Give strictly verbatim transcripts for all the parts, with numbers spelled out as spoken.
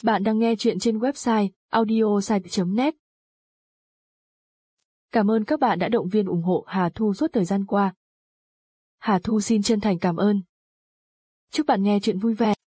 Bạn đang nghe chuyện trên website audiosite chấm net. Cảm ơn các bạn đã động viên ủng hộ Hà Thu suốt thời gian qua. Hà Thu xin chân thành cảm ơn. Chúc bạn nghe chuyện vui vẻ.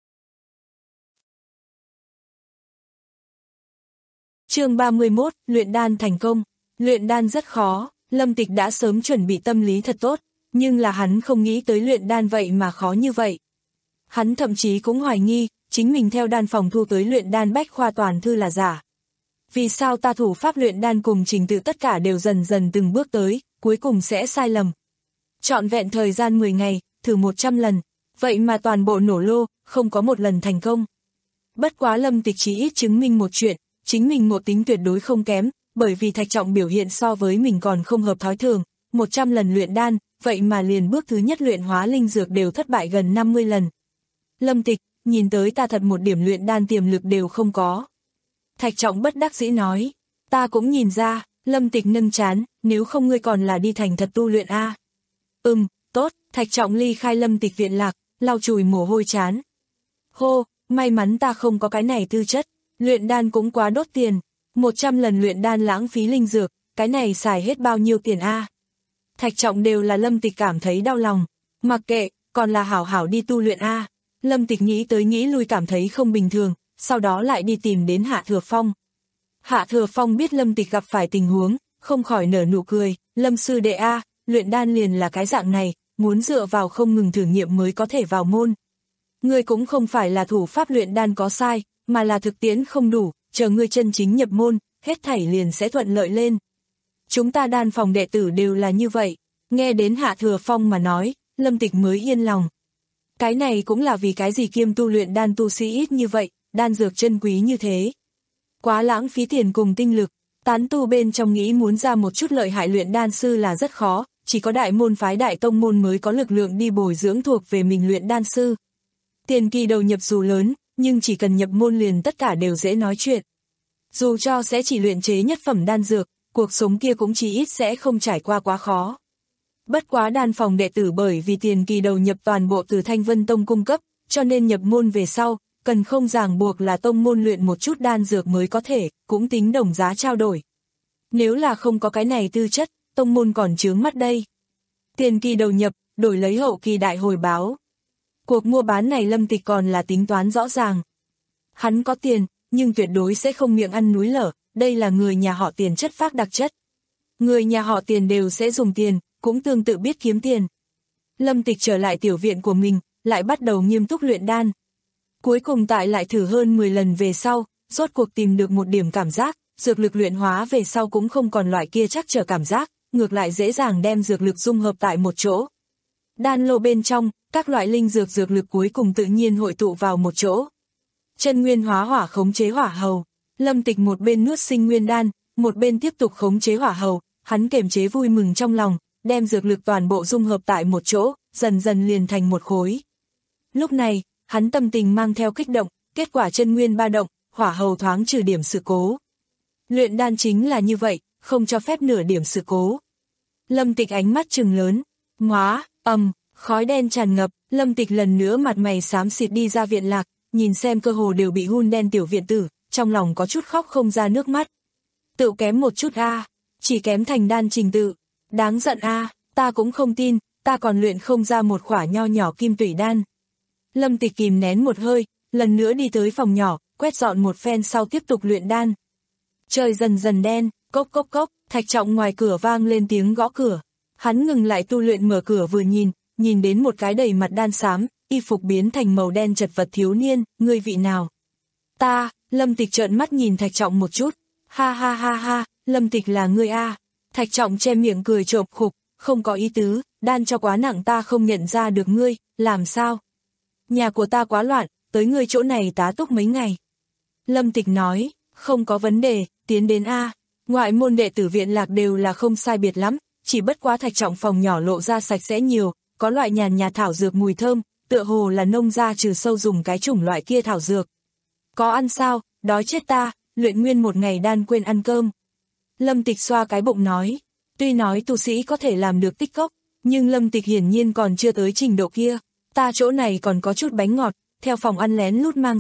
Chương ba mươi mốt, luyện đan thành công. Luyện đan rất khó, Lâm Tịch đã sớm chuẩn bị tâm lý thật tốt, nhưng là hắn không nghĩ tới luyện đan vậy mà khó như vậy. Hắn thậm chí cũng hoài nghi, chính mình theo đan phòng thu tới luyện đan bách khoa toàn thư là giả. Vì sao ta thủ pháp luyện đan cùng trình tự tất cả đều dần dần từng bước tới, cuối cùng sẽ sai lầm. Trọn vẹn thời gian mười ngày, thử một trăm lần, vậy mà toàn bộ nổ lô, không có một lần thành công. Bất quá Lâm Tịch chỉ ít chứng minh một chuyện, chính mình một tính tuyệt đối không kém, bởi vì Thạch Trọng biểu hiện so với mình còn không hợp thói thường, một trăm lần luyện đan, vậy mà liền bước thứ nhất luyện hóa linh dược đều thất bại gần năm mươi lần. Lâm Tịch, nhìn tới ta thật một điểm luyện đan tiềm lực đều không có. Thạch Trọng bất đắc dĩ nói, ta cũng nhìn ra, Lâm Tịch nâng chán, nếu không ngươi còn là đi thành thật tu luyện a. Ừm, tốt, Thạch Trọng ly khai Lâm Tịch viện lạc, lau chùi mồ hôi chán. Hô, may mắn ta không có cái này tư chất, luyện đan cũng quá đốt tiền, một trăm lần luyện đan lãng phí linh dược, cái này xài hết bao nhiêu tiền a? Thạch Trọng đều là Lâm Tịch cảm thấy đau lòng, mặc kệ, còn là hảo hảo đi tu luyện a. Lâm Tịch nghĩ tới nghĩ lui cảm thấy không bình thường, sau đó lại đi tìm đến Hạ Thừa Phong. Hạ Thừa Phong biết Lâm Tịch gặp phải tình huống, không khỏi nở nụ cười, Lâm sư đệ a, luyện đan liền là cái dạng này, muốn dựa vào không ngừng thử nghiệm mới có thể vào môn. Ngươi cũng không phải là thủ pháp luyện đan có sai, mà là thực tiễn không đủ, chờ ngươi chân chính nhập môn, hết thảy liền sẽ thuận lợi lên. Chúng ta đan phòng đệ tử đều là như vậy, nghe đến Hạ Thừa Phong mà nói, Lâm Tịch mới yên lòng. Cái này cũng là vì cái gì kiêm tu luyện đan tu sĩ ít như vậy, đan dược chân quý như thế. Quá lãng phí tiền cùng tinh lực, tán tu bên trong nghĩ muốn ra một chút lợi hại luyện đan sư là rất khó, chỉ có đại môn phái đại tông môn mới có lực lượng đi bồi dưỡng thuộc về mình luyện đan sư. Tiền kỳ đầu nhập dù lớn, nhưng chỉ cần nhập môn liền tất cả đều dễ nói chuyện. Dù cho sẽ chỉ luyện chế nhất phẩm đan dược, cuộc sống kia cũng chỉ ít sẽ không trải qua quá khó. Bất quá đan phòng đệ tử bởi vì tiền kỳ đầu nhập toàn bộ từ Thanh Vân Tông cung cấp, cho nên nhập môn về sau, cần không ràng buộc là tông môn luyện một chút đan dược mới có thể, cũng tính đồng giá trao đổi. Nếu là không có cái này tư chất, tông môn còn chướng mắt đây. Tiền kỳ đầu nhập, đổi lấy hậu kỳ đại hồi báo. Cuộc mua bán này Lâm Tịch còn là tính toán rõ ràng. Hắn có tiền, nhưng tuyệt đối sẽ không miệng ăn núi lở, đây là người nhà họ Tiền chất phác đặc chất. Người nhà họ Tiền đều sẽ dùng tiền, cũng tương tự biết kiếm tiền. Lâm Tịch trở lại tiểu viện của mình, lại bắt đầu nghiêm túc luyện đan. Cuối cùng tại lại thử hơn mười lần về sau, rốt cuộc tìm được một điểm cảm giác, dược lực luyện hóa về sau cũng không còn loại kia chắc trở cảm giác, ngược lại dễ dàng đem dược lực dung hợp tại một chỗ. Đan lô bên trong, các loại linh dược dược lực cuối cùng tự nhiên hội tụ vào một chỗ. Chân nguyên hóa hỏa khống chế hỏa hầu, Lâm Tịch một bên nuốt sinh nguyên đan, một bên tiếp tục khống chế hỏa hầu, hắn kiềm chế vui mừng trong lòng, đem dược lực toàn bộ dung hợp tại một chỗ, dần dần liền thành một khối. Lúc này, hắn tâm tình mang theo kích động, kết quả chân nguyên ba động, hỏa hầu thoáng trừ điểm sự cố. Luyện đan chính là như vậy, không cho phép nửa điểm sự cố. Lâm Tịch ánh mắt trừng lớn, hóa, ầm, khói đen tràn ngập, Lâm Tịch lần nữa mặt mày xám xịt đi ra viện lạc, nhìn xem cơ hồ đều bị hun đen tiểu viện tử, trong lòng có chút khóc không ra nước mắt. Tự kém một chút a, chỉ kém thành đan trình tự, đáng giận a, ta cũng không tin, ta còn luyện không ra một khỏa nho nhỏ kim tủy đan. Lâm Tịch kìm nén một hơi, lần nữa đi tới phòng nhỏ, quét dọn một phen sau tiếp tục luyện đan. Trời dần dần đen, cốc cốc cốc, Thạch Trọng ngoài cửa vang lên tiếng gõ cửa. Hắn ngừng lại tu luyện mở cửa vừa nhìn, nhìn đến một cái đầy mặt đan xám, y phục biến thành màu đen chật vật thiếu niên, ngươi vị nào? Ta, Lâm Tịch trợn mắt nhìn Thạch Trọng một chút, ha ha ha ha, Lâm Tịch là ngươi a. Thạch Trọng che miệng cười trộm khục, không có ý tứ, đan cho quá nặng ta không nhận ra được ngươi, làm sao? Nhà của ta quá loạn, tới ngươi chỗ này tá túc mấy ngày. Lâm Tịch nói, không có vấn đề, tiến đến a. Ngoại môn đệ tử viện lạc đều là không sai biệt lắm, chỉ bất quá Thạch Trọng phòng nhỏ lộ ra sạch sẽ nhiều, có loại nhàn nhạt thảo dược mùi thơm, tựa hồ là nông gia trừ sâu dùng cái chủng loại kia thảo dược. Có ăn sao, đói chết ta, luyện nguyên một ngày đan quên ăn cơm. Lâm Tịch xoa cái bụng nói, tuy nói tu sĩ có thể làm được tích cốc, nhưng Lâm Tịch hiển nhiên còn chưa tới trình độ kia. Ta chỗ này còn có chút bánh ngọt, theo phòng ăn lén lút mang ra,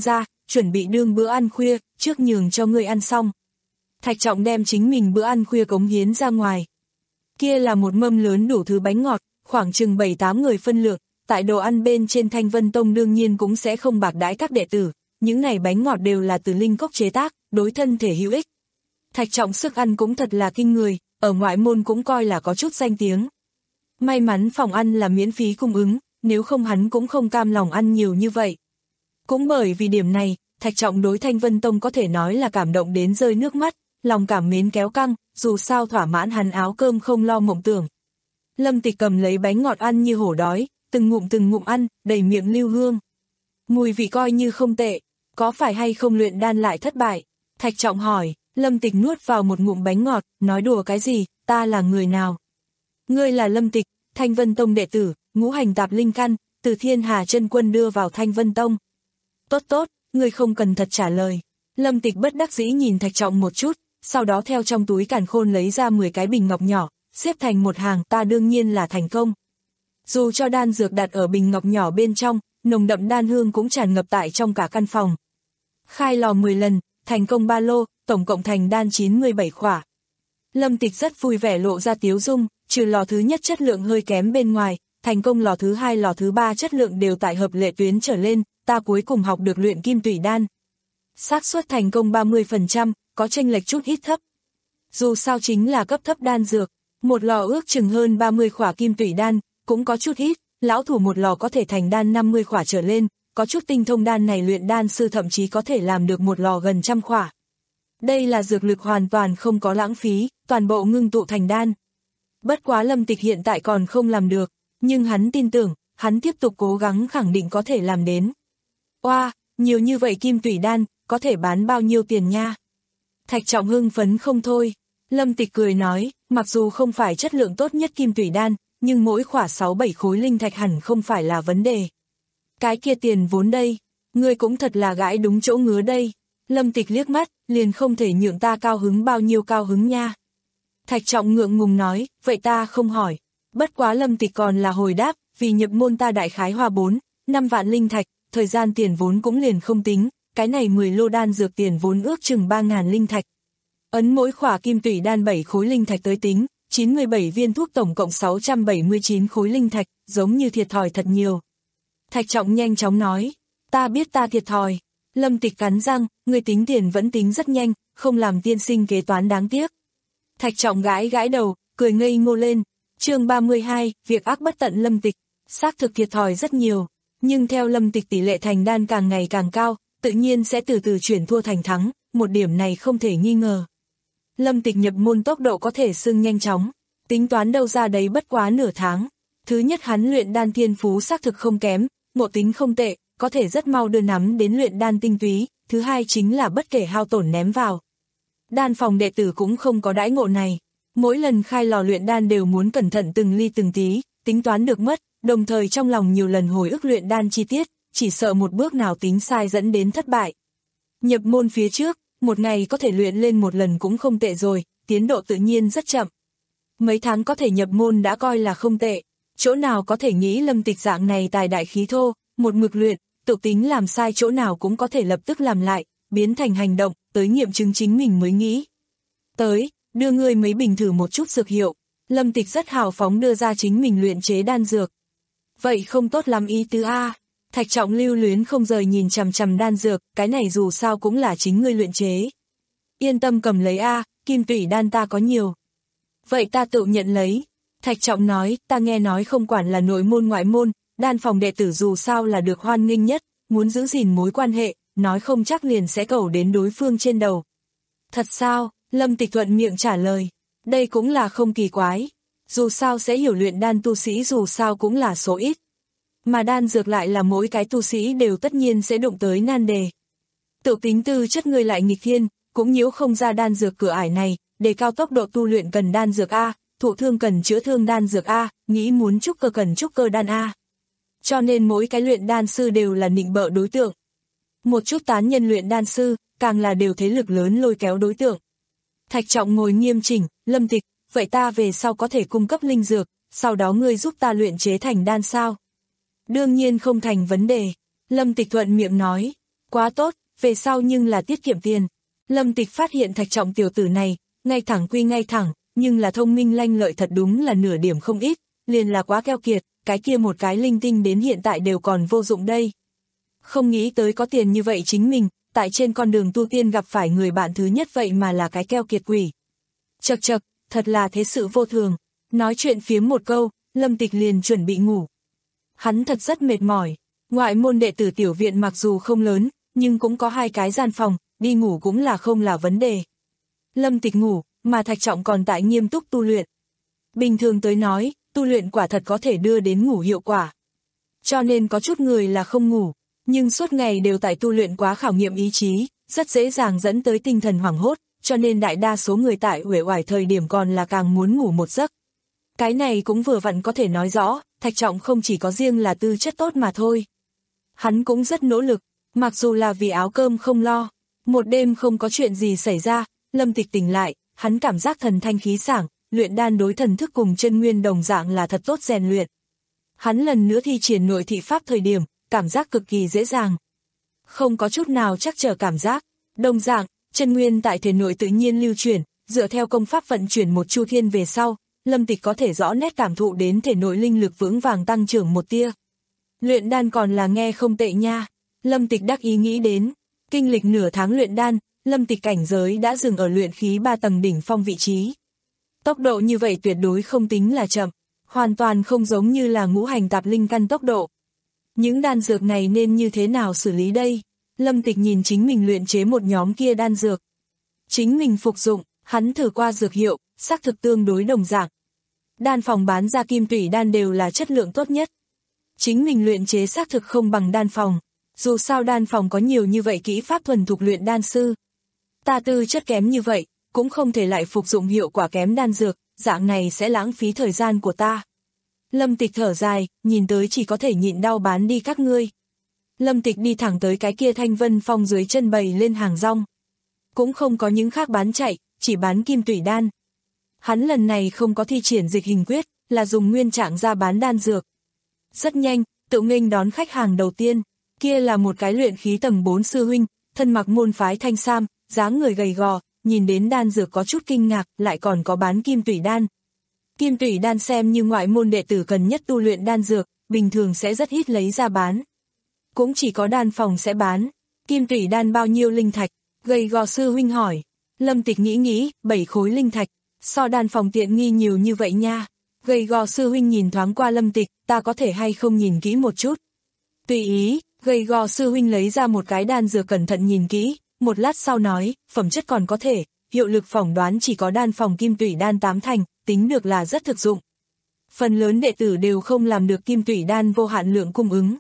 chuẩn bị đương bữa ăn khuya, trước nhường cho ngươi ăn xong. Thạch Trọng đem chính mình bữa ăn khuya cống hiến ra ngoài. Kia là một mâm lớn đủ thứ bánh ngọt, khoảng chừng bảy tám người phân lượng, tại đồ ăn bên trên Thanh Vân Tông đương nhiên cũng sẽ không bạc đãi các đệ tử, những này bánh ngọt đều là từ linh cốc chế tác, đối thân thể hữu ích. Thạch Trọng sức ăn cũng thật là kinh người, ở ngoại môn cũng coi là có chút danh tiếng. May mắn phòng ăn là miễn phí cung ứng, nếu không hắn cũng không cam lòng ăn nhiều như vậy. Cũng bởi vì điểm này, Thạch Trọng đối Thanh Vân Tông có thể nói là cảm động đến rơi nước mắt, lòng cảm mến kéo căng, dù sao thỏa mãn hắn áo cơm không lo mộng tưởng. Lâm Tịch cầm lấy bánh ngọt ăn như hổ đói, từng ngụm từng ngụm ăn, đầy miệng lưu hương. Mùi vị coi như không tệ, có phải hay không luyện đan lại thất bại? Thạch Trọng hỏi. Lâm Tịch nuốt vào một ngụm bánh ngọt, nói đùa cái gì, ta là người nào? Ngươi là Lâm Tịch, Thanh Vân Tông đệ tử, ngũ hành tạp linh căn, từ Thiên Hà chân quân đưa vào Thanh Vân Tông. Tốt tốt, ngươi không cần thật trả lời. Lâm Tịch bất đắc dĩ nhìn Thạch Trọng một chút, sau đó theo trong túi càn khôn lấy ra mười cái bình ngọc nhỏ, xếp thành một hàng, ta đương nhiên là thành công. Dù cho đan dược đặt ở bình ngọc nhỏ bên trong, nồng đậm đan hương cũng tràn ngập tại trong cả căn phòng. Khai lò mười lần, thành công ba lô, tổng cộng thành đan chín mươi bảy khỏa. Lâm Tịch rất vui vẻ lộ ra tiếu dung, trừ lò thứ nhất chất lượng hơi kém bên ngoài, thành công lò thứ hai lò thứ ba chất lượng đều tại hợp lệ tuyến trở lên, ta cuối cùng học được luyện kim tủy đan. Xác suất thành công ba mươi phần trăm, có chênh lệch chút ít thấp. Dù sao chính là cấp thấp đan dược, một lò ước chừng hơn ba mươi khỏa kim tủy đan, cũng có chút ít, lão thủ một lò có thể thành đan năm mươi khỏa trở lên, có chút tinh thông đan này luyện đan sư thậm chí có thể làm được một lò gần trăm khỏa. Đây là dược lực hoàn toàn không có lãng phí, toàn bộ ngưng tụ thành đan. Bất quá Lâm Tịch hiện tại còn không làm được, nhưng hắn tin tưởng, hắn tiếp tục cố gắng khẳng định có thể làm đến. Oa, nhiều như vậy kim tủy đan, có thể bán bao nhiêu tiền nha? Thạch Trọng hưng phấn không thôi. Lâm Tịch cười nói, mặc dù không phải chất lượng tốt nhất kim tủy đan, nhưng mỗi khỏa sáu bảy khối linh thạch hẳn không phải là vấn đề. Cái kia tiền vốn đây, ngươi cũng thật là gãi đúng chỗ ngứa đây. Lâm Tịch liếc mắt, liền không thể nhượng ta cao hứng bao nhiêu cao hứng nha. Thạch Trọng ngượng ngùng nói, vậy ta không hỏi. Bất quá Lâm Tịch còn là hồi đáp, vì nhập môn ta đại khái hoa bốn, năm vạn linh thạch, thời gian tiền vốn cũng liền không tính, cái này mười lô đan dược tiền vốn ước chừng ba ngàn linh thạch. Ấn mỗi khỏa kim tủy đan bảy khối linh thạch tới tính, chín mươi bảy viên thuốc tổng cộng sáu trăm bảy mươi chín khối linh thạch, giống như thiệt thòi thật nhiều. Thạch Trọng nhanh chóng nói, ta biết ta thiệt thòi. Lâm Tịch cắn răng, người tính tiền vẫn tính rất nhanh, không làm tiên sinh kế toán đáng tiếc. Thạch Trọng gãi gãi đầu, cười ngây ngô lên. Chương ba mươi hai, việc ác bất tận Lâm Tịch, xác thực thiệt thòi rất nhiều, nhưng theo Lâm Tịch tỷ lệ thành đan càng ngày càng cao, tự nhiên sẽ từ từ chuyển thua thành thắng, một điểm này không thể nghi ngờ. Lâm Tịch nhập môn tốc độ có thể xưng nhanh chóng, tính toán đâu ra đấy bất quá nửa tháng. Thứ nhất hắn luyện đan thiên phú xác thực không kém, ngộ tính không tệ, có thể rất mau đưa nắm đến luyện đan tinh túy, thứ hai chính là bất kể hao tổn ném vào. Đan phòng đệ tử cũng không có đãi ngộ này, mỗi lần khai lò luyện đan đều muốn cẩn thận từng ly từng tí, tính toán được mất, đồng thời trong lòng nhiều lần hồi ức luyện đan chi tiết, chỉ sợ một bước nào tính sai dẫn đến thất bại. Nhập môn phía trước, một ngày có thể luyện lên một lần cũng không tệ rồi, tiến độ tự nhiên rất chậm. Mấy tháng có thể nhập môn đã coi là không tệ, chỗ nào có thể nghĩ Lâm Tịch dạng này tài đại khí thô, một mực luyện, tự tính làm sai chỗ nào cũng có thể lập tức làm lại, biến thành hành động, tới nghiệm chứng chính mình mới nghĩ. Tới, đưa ngươi mấy bình thử một chút dược hiệu, Lâm Tịch rất hào phóng đưa ra chính mình luyện chế đan dược. Vậy không tốt lắm ý tứ A, Thạch Trọng lưu luyến không rời nhìn chằm chằm đan dược, cái này dù sao cũng là chính ngươi luyện chế. Yên tâm cầm lấy A, kim tủy đan ta có nhiều. Vậy ta tự nhận lấy. Thạch Trọng nói, ta nghe nói không quản là nội môn ngoại môn, đan phòng đệ tử dù sao là được hoan nghênh nhất, muốn giữ gìn mối quan hệ, nói không chắc liền sẽ cầu đến đối phương trên đầu. Thật sao? Lâm Tịch thuận miệng trả lời. Đây cũng là không kỳ quái. Dù sao sẽ hiểu luyện đan tu sĩ dù sao cũng là số ít. Mà đan dược lại là mỗi cái tu sĩ đều tất nhiên sẽ đụng tới nan đề. Tự tính tư chất người lại nghịch thiên, cũng nhiễu không ra đan dược cửa ải này, để cao tốc độ tu luyện cần đan dược A, thụ thương cần chữa thương đan dược A, nghĩ muốn trúc cơ cần trúc cơ đan A. Cho nên mỗi cái luyện đan sư đều là nịnh bợ đối tượng. Một chút tán nhân luyện đan sư, càng là đều thế lực lớn lôi kéo đối tượng. Thạch Trọng ngồi nghiêm chỉnh, Lâm Tịch, vậy ta về sau có thể cung cấp linh dược, sau đó ngươi giúp ta luyện chế thành đan sao? Đương nhiên không thành vấn đề, Lâm Tịch thuận miệng nói, quá tốt, về sau nhưng là tiết kiệm tiền. Lâm Tịch phát hiện Thạch Trọng tiểu tử này, ngay thẳng quy ngay thẳng, nhưng là thông minh lanh lợi thật đúng là nửa điểm không ít, liền là quá keo kiệt, cái kia một cái linh tinh đến hiện tại đều còn vô dụng đây. Không nghĩ tới có tiền như vậy chính mình, tại trên con đường tu tiên gặp phải người bạn thứ nhất vậy mà là cái keo kiệt quỷ. Chậc chậc, thật là thế sự vô thường. Nói chuyện phiếm một câu, Lâm Tịch liền chuẩn bị ngủ. Hắn thật rất mệt mỏi, ngoại môn đệ tử tiểu viện mặc dù không lớn, nhưng cũng có hai cái gian phòng, đi ngủ cũng là không là vấn đề. Lâm Tịch ngủ, mà Thạch Trọng còn tại nghiêm túc tu luyện. Bình thường tới nói, tu luyện quả thật có thể đưa đến ngủ hiệu quả. Cho nên có chút người là không ngủ, nhưng suốt ngày đều tại tu luyện quá khảo nghiệm ý chí, rất dễ dàng dẫn tới tinh thần hoảng hốt, cho nên đại đa số người tại uể oải thời điểm còn là càng muốn ngủ một giấc. Cái này cũng vừa vặn có thể nói rõ, Thạch Trọng không chỉ có riêng là tư chất tốt mà thôi. Hắn cũng rất nỗ lực, mặc dù là vì áo cơm không lo. Một đêm không có chuyện gì xảy ra, Lâm Tịch tỉnh lại, hắn cảm giác thần thanh khí sảng, luyện đan đối thần thức cùng chân nguyên đồng dạng là thật tốt rèn luyện. Hắn lần nữa thi triển nội thị pháp thời điểm, cảm giác cực kỳ dễ dàng. Không có chút nào chắc trở cảm giác, đồng dạng, chân nguyên tại thể nội tự nhiên lưu chuyển, dựa theo công pháp vận chuyển một chu thiên về sau, Lâm Tịch có thể rõ nét cảm thụ đến thể nội linh lực vững vàng tăng trưởng một tia. Luyện đan còn là nghe không tệ nha, Lâm Tịch đắc ý nghĩ đến, kinh lịch nửa tháng luyện đan, Lâm Tịch cảnh giới đã dừng ở luyện khí ba tầng đỉnh phong vị trí. Tốc độ như vậy tuyệt đối không tính là chậm, hoàn toàn không giống như là ngũ hành tạp linh căn tốc độ. Những đan dược này nên như thế nào xử lý đây? Lâm Tịch nhìn chính mình luyện chế một nhóm kia đan dược. Chính mình phục dụng, hắn thử qua dược hiệu, xác thực tương đối đồng dạng. Đan phòng bán ra kim tủy đan đều là chất lượng tốt nhất. Chính mình luyện chế xác thực không bằng đan phòng. Dù sao đan phòng có nhiều như vậy kỹ pháp thuần thục luyện đan sư. Ta tư chất kém như vậy, cũng không thể lại phục dụng hiệu quả kém đan dược, dạng này sẽ lãng phí thời gian của ta. Lâm Tịch thở dài, nhìn tới chỉ có thể nhịn đau bán đi các ngươi. Lâm Tịch đi thẳng tới cái kia Thanh Vân Phong dưới chân bày lên hàng rong. Cũng không có những khác bán chạy, chỉ bán kim tủy đan. Hắn lần này không có thi triển dịch hình quyết, là dùng nguyên trạng ra bán đan dược. Rất nhanh, tự nghênh đón khách hàng đầu tiên, kia là một cái luyện khí tầng bốn sư huynh, thân mặc môn phái thanh sam, dáng người gầy gò, nhìn đến đan dược có chút kinh ngạc, lại còn có bán kim tủy đan. Kim tủy đan xem như ngoại môn đệ tử cần nhất tu luyện đan dược, bình thường sẽ rất ít lấy ra bán. Cũng chỉ có đan phòng sẽ bán. Kim tủy đan bao nhiêu linh thạch? Gầy gò sư huynh hỏi. Lâm Tịch nghĩ nghĩ, bảy khối linh thạch. So đan phòng tiện nghi nhiều như vậy nha. Gầy gò sư huynh nhìn thoáng qua Lâm Tịch, ta có thể hay không nhìn kỹ một chút? Tùy ý, gầy gò sư huynh lấy ra một cái đan dược cẩn thận nhìn kỹ, một lát sau nói, phẩm chất còn có thể, hiệu lực phỏng đoán chỉ có đan phòng kim tủy đan tám thành, tính được là rất thực dụng. Phần lớn đệ tử đều không làm được kim tủy đan vô hạn lượng cung ứng.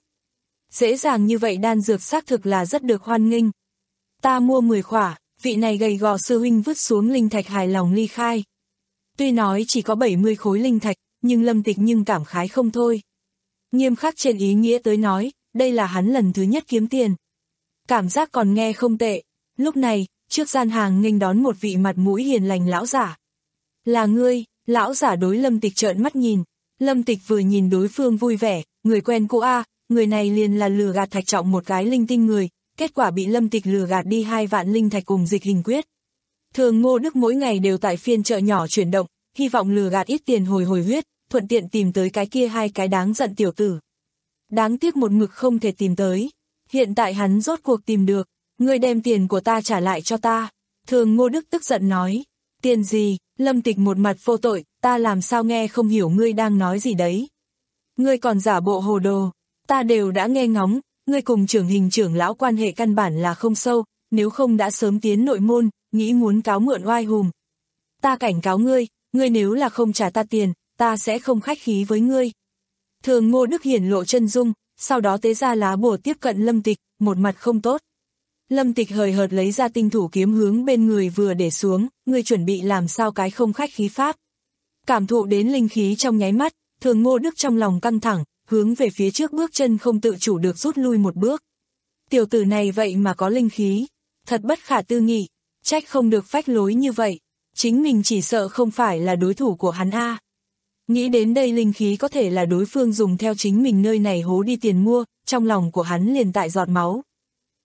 Dễ dàng như vậy đan dược xác thực là rất được hoan nghênh. Ta mua mười khỏa, vị này gầy gò sư huynh vứt xuống linh thạch hài lòng ly khai. Tuy nói chỉ có bảy mươi khối linh thạch, nhưng Lâm Tịch nhưng cảm khái không thôi. Nghiêm khắc trên ý nghĩa tới nói, đây là hắn lần thứ nhất kiếm tiền. Cảm giác còn nghe không tệ. Lúc này, trước gian hàng nghênh đón một vị mặt mũi hiền lành lão giả. Là ngươi, lão giả đối Lâm Tịch trợn mắt nhìn. Lâm Tịch vừa nhìn đối phương vui vẻ, người quen cũ a, người này liền là lừa gạt Thạch Trọng một cái linh tinh người, kết quả bị Lâm Tịch lừa gạt đi hai vạn linh thạch cùng dịch hình quyết. Thường Ngô Đức mỗi ngày đều tại phiên chợ nhỏ chuyển động, hy vọng lừa gạt ít tiền hồi hồi huyết, thuận tiện tìm tới cái kia hai cái đáng giận tiểu tử. Đáng tiếc một mực không thể tìm tới. Hiện tại hắn rốt cuộc tìm được, ngươi đem tiền của ta trả lại cho ta. Thường Ngô Đức tức giận nói, tiền gì? Lâm Tịch một mặt vô tội, ta làm sao nghe không hiểu ngươi đang nói gì đấy. Ngươi còn giả bộ hồ đồ, ta đều đã nghe ngóng, ngươi cùng trưởng hình trưởng lão quan hệ căn bản là không sâu, nếu không đã sớm tiến nội môn, nghĩ muốn cáo mượn oai hùm. Ta cảnh cáo ngươi, ngươi nếu là không trả ta tiền, ta sẽ không khách khí với ngươi. Thường Ngô Đức hiển lộ chân dung, sau đó tế ra lá bùa tiếp cận Lâm Tịch, một mặt không tốt. Lâm Tịch hời hợt lấy ra tinh thủ kiếm hướng bên người vừa để xuống, ngươi chuẩn bị làm sao cái không khách khí pháp. Cảm thụ đến linh khí trong nháy mắt, Thường Ngô Đức trong lòng căng thẳng, hướng về phía trước bước chân không tự chủ được rút lui một bước. Tiểu tử này vậy mà có linh khí, thật bất khả tư nghị, trách không được phách lối như vậy, chính mình chỉ sợ không phải là đối thủ của hắn a. Nghĩ đến đây linh khí có thể là đối phương dùng theo chính mình nơi này hố đi tiền mua, trong lòng của hắn liền tại giọt máu.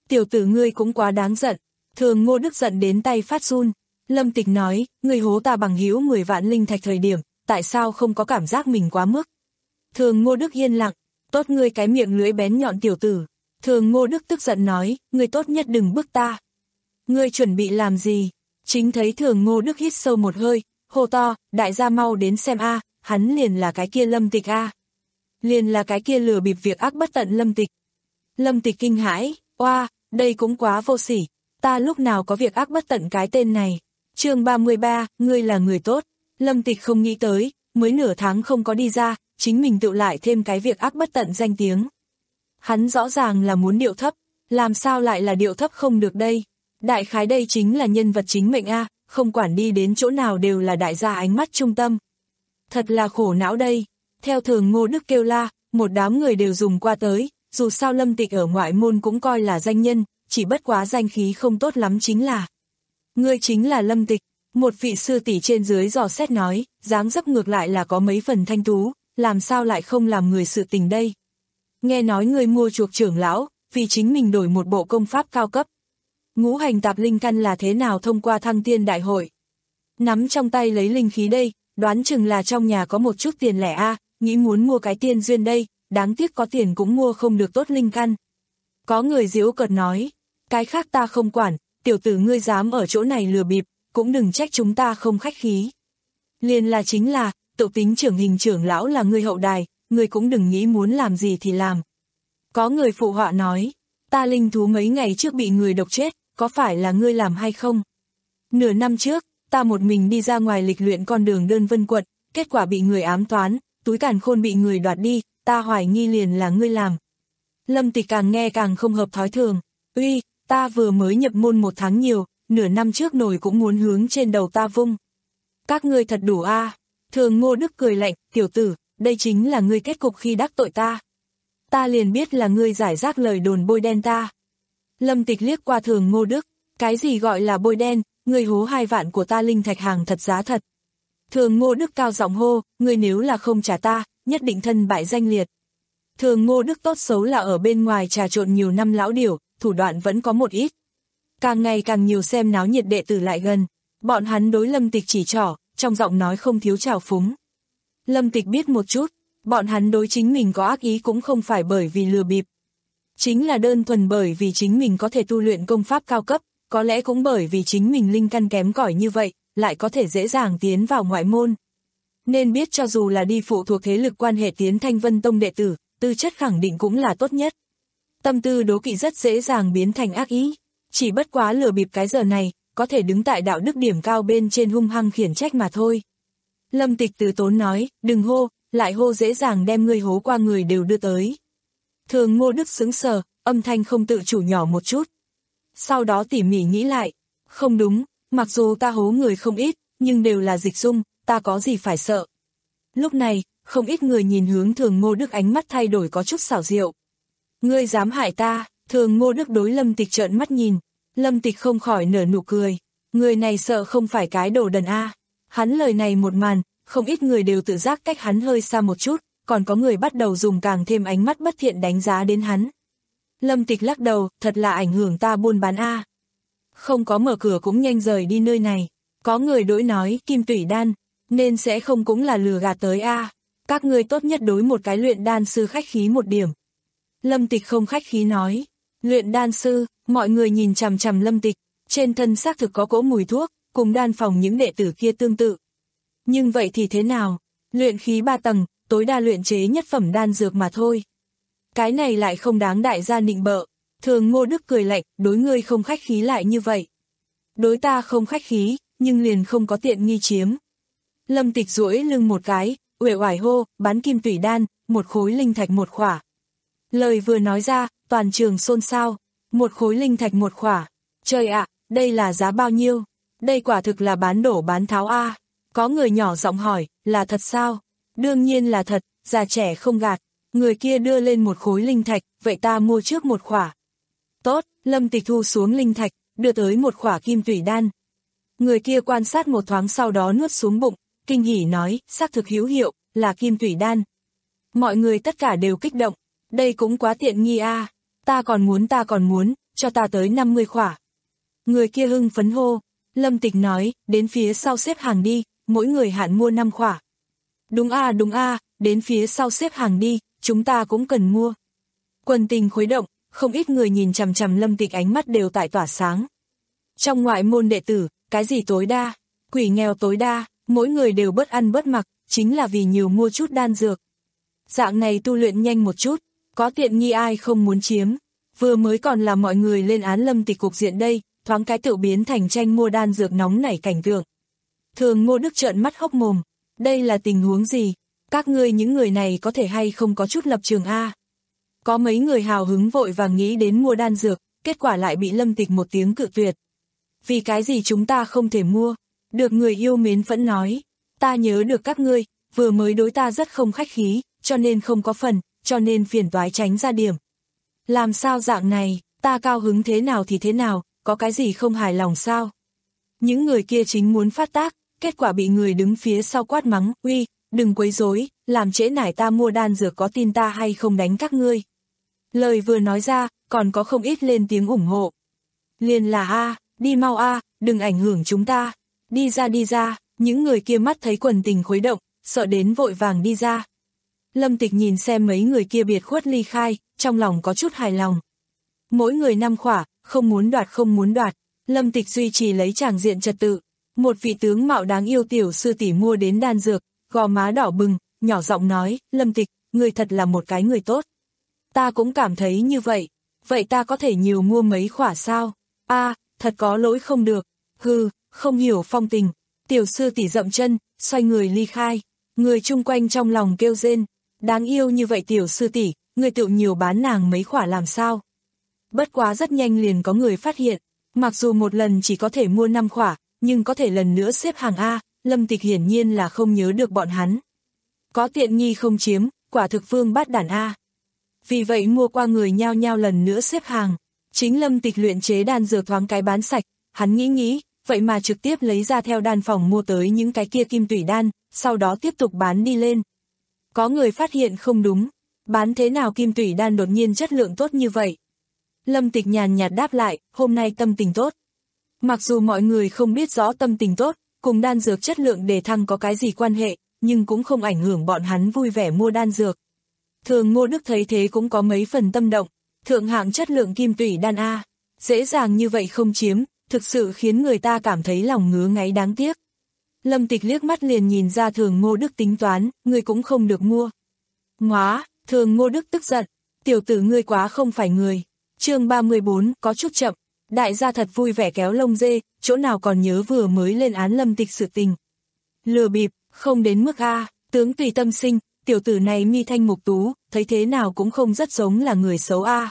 tiểu tử ngươi cũng quá đáng giận. Thường Ngô Đức giận đến tay phát run. Lâm Tịch nói, ngươi hố ta bằng hữu mười vạn linh thạch thời điểm, tại sao không có cảm giác mình quá mức? Thường Ngô Đức yên lặng, tốt ngươi cái miệng lưỡi bén nhọn tiểu tử. Thường Ngô Đức tức giận nói, ngươi tốt nhất đừng bức ta. Ngươi chuẩn bị làm gì? Chính thấy Thường Ngô Đức hít sâu một hơi, hô to, đại gia mau đến xem a, hắn liền là cái kia Lâm Tịch a. Liền là cái kia lừa bịp việc ác bất tận Lâm Tịch. Lâm Tịch kinh hãi, oa, đây cũng quá vô sỉ, ta lúc nào có việc ác bất tận cái tên này. Chương ba mươi ba, ngươi là người tốt. Lâm Tịch không nghĩ tới, mới nửa tháng không có đi ra, chính mình tự lại thêm cái việc ác bất tận danh tiếng. Hắn rõ ràng là muốn điệu thấp, làm sao lại là điệu thấp không được đây? Đại khái đây chính là nhân vật chính mệnh a, không quản đi đến chỗ nào đều là đại gia ánh mắt trung tâm. Thật là khổ não đây. Theo Thường Ngô Đức kêu la, một đám người đều dùng qua tới, dù sao Lâm Tịch ở ngoại môn cũng coi là danh nhân, chỉ bất quá danh khí không tốt lắm chính là. Ngươi chính là Lâm Tịch, một vị sư tỷ trên dưới dò xét nói, dáng dấp ngược lại là có mấy phần thanh tú, làm sao lại không làm người sự tình đây. Nghe nói ngươi mua chuộc trưởng lão, vì chính mình đổi một bộ công pháp cao cấp. Ngũ hành tạp linh căn là thế nào thông qua thăng tiên đại hội? Nắm trong tay lấy linh khí đây, đoán chừng là trong nhà có một chút tiền lẻ a, nghĩ muốn mua cái tiên duyên đây, đáng tiếc có tiền cũng mua không được tốt linh căn. Có người giễu cợt nói, cái khác ta không quản, tiểu tử ngươi dám ở chỗ này lừa bịp, cũng đừng trách chúng ta không khách khí. Liền là chính là, tự tính trưởng hình trưởng lão là ngươi hậu đài, ngươi cũng đừng nghĩ muốn làm gì thì làm. Có người phụ họa nói, ta linh thú mấy ngày trước bị người độc chết, có phải là ngươi làm hay không? Nửa năm trước, ta một mình đi ra ngoài lịch luyện con đường đơn vân quận, kết quả bị người ám toán, túi càn khôn bị người đoạt đi, ta hoài nghi liền là ngươi làm. Lâm Tịch càng nghe càng không hợp thói thường, uy, ta vừa mới nhập môn một tháng nhiều, nửa năm trước nổi cũng muốn hướng trên đầu ta vung. Các ngươi thật đủ a. À. Thường Ngô Đức cười lạnh, tiểu tử, đây chính là ngươi kết cục khi đắc tội ta. Ta liền biết là ngươi giải rác lời đồn bôi đen ta. Lâm Tịch liếc qua Thường Ngô Đức, cái gì gọi là bôi đen, ngươi hố hai vạn của ta linh thạch hàng thật giá thật. Thường Ngô Đức cao giọng hô, ngươi nếu là không trả ta, nhất định thân bại danh liệt. Thường Ngô Đức tốt xấu là ở bên ngoài trà trộn nhiều năm lão điểu, thủ đoạn vẫn có một ít. Càng ngày càng nhiều xem náo nhiệt đệ tử lại gần, bọn hắn đối Lâm Tịch chỉ trỏ, trong giọng nói không thiếu trào phúng. Lâm Tịch biết một chút, bọn hắn đối chính mình có ác ý cũng không phải bởi vì lừa bịp. Chính là đơn thuần bởi vì chính mình có thể tu luyện công pháp cao cấp, có lẽ cũng bởi vì chính mình linh căn kém cỏi như vậy, lại có thể dễ dàng tiến vào ngoại môn. Nên biết cho dù là đi phụ thuộc thế lực quan hệ tiến Thanh Vân Tông đệ tử, tư chất khẳng định cũng là tốt nhất. Tâm tư đố kỵ rất dễ dàng biến thành ác ý, chỉ bất quá lừa bịp cái giờ này, có thể đứng tại đạo đức điểm cao bên trên hung hăng khiển trách mà thôi. Lâm Tịch từ tốn nói, đừng hô, lại hô dễ dàng đem ngươi hố qua người đều đưa tới. Thường Ngô Đức sững sờ, âm thanh không tự chủ nhỏ một chút. Sau đó tỉ mỉ nghĩ lại, không đúng, mặc dù ta hố người không ít, nhưng đều là dịch dung, ta có gì phải sợ. Lúc này, không ít người nhìn hướng Thường Ngô Đức ánh mắt thay đổi có chút xảo diệu. Ngươi dám hại ta, Thường Ngô Đức đối Lâm Tịch trợn mắt nhìn, Lâm Tịch không khỏi nở nụ cười, người này sợ không phải cái đồ đần a. Hắn lời này một màn, không ít người đều tự giác cách hắn hơi xa một chút, còn có người bắt đầu dùng càng thêm ánh mắt bất thiện đánh giá đến hắn. Lâm Tịch lắc đầu, thật là ảnh hưởng ta buôn bán a. Không có mở cửa cũng nhanh rời đi nơi này. Có người đối nói, kim tủy đan, nên sẽ không cũng là lừa gạt tới a. Các ngươi tốt nhất đối một cái luyện đan sư khách khí một điểm. Lâm Tịch không khách khí nói, luyện đan sư, mọi người nhìn chằm chằm Lâm Tịch, trên thân xác thực có cỗ mùi thuốc, cùng đan phòng những đệ tử kia tương tự. Nhưng vậy thì thế nào? Luyện khí ba tầng, tối đa luyện chế nhất phẩm đan dược mà thôi. Cái này lại không đáng đại gia nịnh bợ. Thường Ngô Đức cười lạnh, đối ngươi không khách khí lại như vậy. Đối ta không khách khí, nhưng liền không có tiện nghi chiếm. Lâm Tịch duỗi lưng một cái, uể oải hô, bán kim tủy đan, một khối linh thạch một khỏa. Lời vừa nói ra, toàn trường xôn xao, một khối linh thạch một khỏa. Trời ạ, đây là giá bao nhiêu? Đây quả thực là bán đổ bán tháo a. Có người nhỏ giọng hỏi, là thật sao? Đương nhiên là thật, già trẻ không gạt. Người kia đưa lên một khối linh thạch, vậy ta mua trước một khỏa. Tốt, Lâm Tịch thu xuống linh thạch, đưa tới một khỏa kim tủy đan. Người kia quan sát một thoáng sau đó nuốt xuống bụng, kinh hỉ nói, xác thực hữu hiệu, là kim tủy đan. Mọi người tất cả đều kích động, đây cũng quá tiện nghi a, ta còn muốn ta còn muốn, cho ta tới năm mươi khỏa. Người kia hưng phấn hô, Lâm Tịch nói, đến phía sau xếp hàng đi, mỗi người hạn mua năm khỏa. Đúng a đúng a, đến phía sau xếp hàng đi, chúng ta cũng cần mua. Quần tình khuấy động, không ít người nhìn chằm chằm Lâm Tịch ánh mắt đều tại tỏa sáng. Trong ngoại môn đệ tử, cái gì tối đa, quỷ nghèo tối đa, mỗi người đều bớt ăn bớt mặc, chính là vì nhiều mua chút đan dược. Dạng này tu luyện nhanh một chút, có tiện nghi ai không muốn chiếm, vừa mới còn là mọi người lên án Lâm Tịch cục diện đây, thoáng cái tự biến thành tranh mua đan dược nóng nảy cảnh tượng. Thường Ngô Đức trợn mắt hốc mồm, đây là tình huống gì, các ngươi những người này có thể hay không có chút lập trường a? Có mấy người hào hứng vội vàng nghĩ đến mua đan dược, kết quả lại bị Lâm Tịch một tiếng cự tuyệt. Vì cái gì chúng ta không thể mua? Được người yêu mến vẫn nói, ta nhớ được các ngươi, vừa mới đối ta rất không khách khí, cho nên không có phần, cho nên phiền toái tránh ra điểm. Làm sao dạng này, ta cao hứng thế nào thì thế nào, có cái gì không hài lòng sao? Những người kia chính muốn phát tác, kết quả bị người đứng phía sau quát mắng, uy, đừng quấy rối, làm trễ nải ta mua đan dược có tin ta hay không đánh các ngươi. Lời vừa nói ra, còn có không ít lên tiếng ủng hộ. Liền là a, đi mau a, đừng ảnh hưởng chúng ta, đi ra đi ra, những người kia mắt thấy quần tình khuấy động, sợ đến vội vàng đi ra. Lâm Tịch nhìn xem mấy người kia biệt khuất ly khai, trong lòng có chút hài lòng. Mỗi người năm khỏa, không muốn đoạt không muốn đoạt, Lâm Tịch duy trì lấy tràng diện trật tự. Một vị tướng mạo đáng yêu tiểu sư tỷ mua đến đan dược, gò má đỏ bừng, nhỏ giọng nói, Lâm Tịch, người thật là một cái người tốt. Ta cũng cảm thấy như vậy, vậy ta có thể nhiều mua mấy khỏa sao? A, thật có lỗi không được, hừ, không hiểu phong tình. Tiểu sư tỷ dậm chân, xoay người ly khai, người chung quanh trong lòng kêu rên, đáng yêu như vậy tiểu sư tỷ, người tự nhiều bán nàng mấy khỏa làm sao? Bất quá rất nhanh liền có người phát hiện, mặc dù một lần chỉ có thể mua năm khỏa, nhưng có thể lần nữa xếp hàng A, Lâm Tịch hiển nhiên là không nhớ được bọn hắn. Có tiện nghi không chiếm, quả thực phương bát đản A. Vì vậy mua qua người nhao nhao lần nữa xếp hàng. Chính Lâm Tịch luyện chế đan dược thoáng cái bán sạch, hắn nghĩ nghĩ, vậy mà trực tiếp lấy ra theo đan phòng mua tới những cái kia kim tủy đan, sau đó tiếp tục bán đi lên. Có người phát hiện không đúng, bán thế nào kim tủy đan đột nhiên chất lượng tốt như vậy? Lâm Tịch nhàn nhạt đáp lại, hôm nay tâm tình tốt. Mặc dù mọi người không biết rõ tâm tình tốt, cùng đan dược chất lượng đề thăng có cái gì quan hệ, nhưng cũng không ảnh hưởng bọn hắn vui vẻ mua đan dược. Thường Ngô Đức thấy thế cũng có mấy phần tâm động, thượng hạng chất lượng kim tủy đan A, dễ dàng như vậy không chiếm, thực sự khiến người ta cảm thấy lòng ngứa ngáy đáng tiếc. Lâm Tịch liếc mắt liền nhìn ra Thường Ngô Đức tính toán, người cũng không được mua. Ngoá, Thường Ngô Đức tức giận, tiểu tử ngươi quá không phải người. Chương ba mươi bốn, có chút chậm. Đại gia thật vui vẻ kéo lông dê, chỗ nào còn nhớ vừa mới lên án Lâm Tịch sự tình. Lừa bịp, không đến mức A, tướng tùy tâm sinh, tiểu tử này mi thanh mục tú, thấy thế nào cũng không rất giống là người xấu A.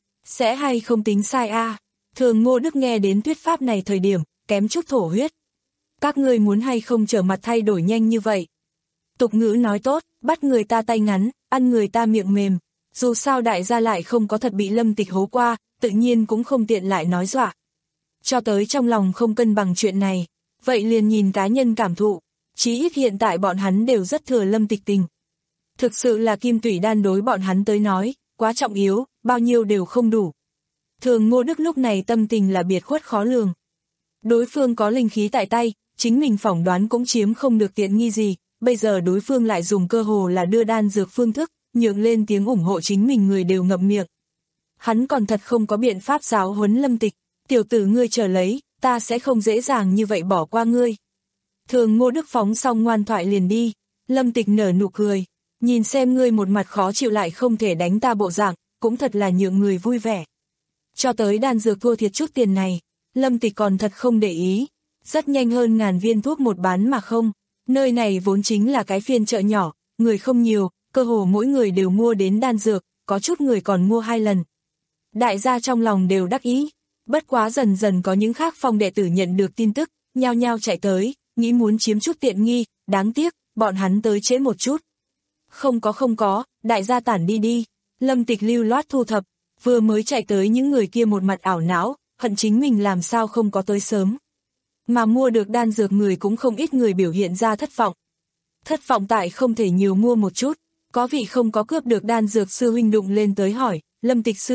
Sẽ hay không tính sai A. Thường Ngô Đức nghe đến thuyết pháp này thời điểm, kém chút thổ huyết. Các ngươi muốn hay không trở mặt thay đổi nhanh như vậy. Tục ngữ nói tốt, bắt người ta tay ngắn, ăn người ta miệng mềm. Dù sao đại gia lại không có thật bị Lâm Tịch hố qua, tự nhiên cũng không tiện lại nói dọa. Cho tới trong lòng không cân bằng chuyện này, vậy liền nhìn cá nhân cảm thụ, chí ít hiện tại bọn hắn đều rất thừa Lâm Tịch tình. Thực sự là kim tủy đan đối bọn hắn tới nói, quá trọng yếu, bao nhiêu đều không đủ. Thường Ngô Đức lúc này tâm tình là biệt khuất khó lường. Đối phương có linh khí tại tay, chính mình phỏng đoán cũng chiếm không được tiện nghi gì, bây giờ đối phương lại dùng cơ hồ là đưa đan dược phương thức, nhượng lên tiếng ủng hộ chính mình người đều ngậm miệng. Hắn còn thật không có biện pháp giáo huấn Lâm Tịch, tiểu tử ngươi chờ lấy, ta sẽ không dễ dàng như vậy bỏ qua ngươi. Thường Ngô Đức phóng xong ngoan thoại liền đi, Lâm Tịch nở nụ cười, nhìn xem ngươi một mặt khó chịu lại không thể đánh ta bộ dạng, cũng thật là nhượng người vui vẻ. Cho tới đan dược thua thiệt chút tiền này, Lâm Tịch còn thật không để ý, rất nhanh hơn ngàn viên thuốc một bán mà không, nơi này vốn chính là cái phiên chợ nhỏ, người không nhiều, cơ hồ mỗi người đều mua đến đan dược, có chút người còn mua hai lần. Đại gia trong lòng đều đắc ý, bất quá dần dần có những khác phong đệ tử nhận được tin tức, nhao nhao chạy tới, nghĩ muốn chiếm chút tiện nghi, đáng tiếc, bọn hắn tới trễ một chút. Không có không có, đại gia tản đi đi, Lâm Tịch lưu loát thu thập, vừa mới chạy tới những người kia một mặt ảo não, hận chính mình làm sao không có tới sớm. Mà mua được đan dược người cũng không ít người biểu hiện ra thất vọng. Thất vọng tại không thể nhiều mua một chút, có vị không có cướp được đan dược sư huynh đụng lên tới hỏi, Lâm Tịch sư đệ,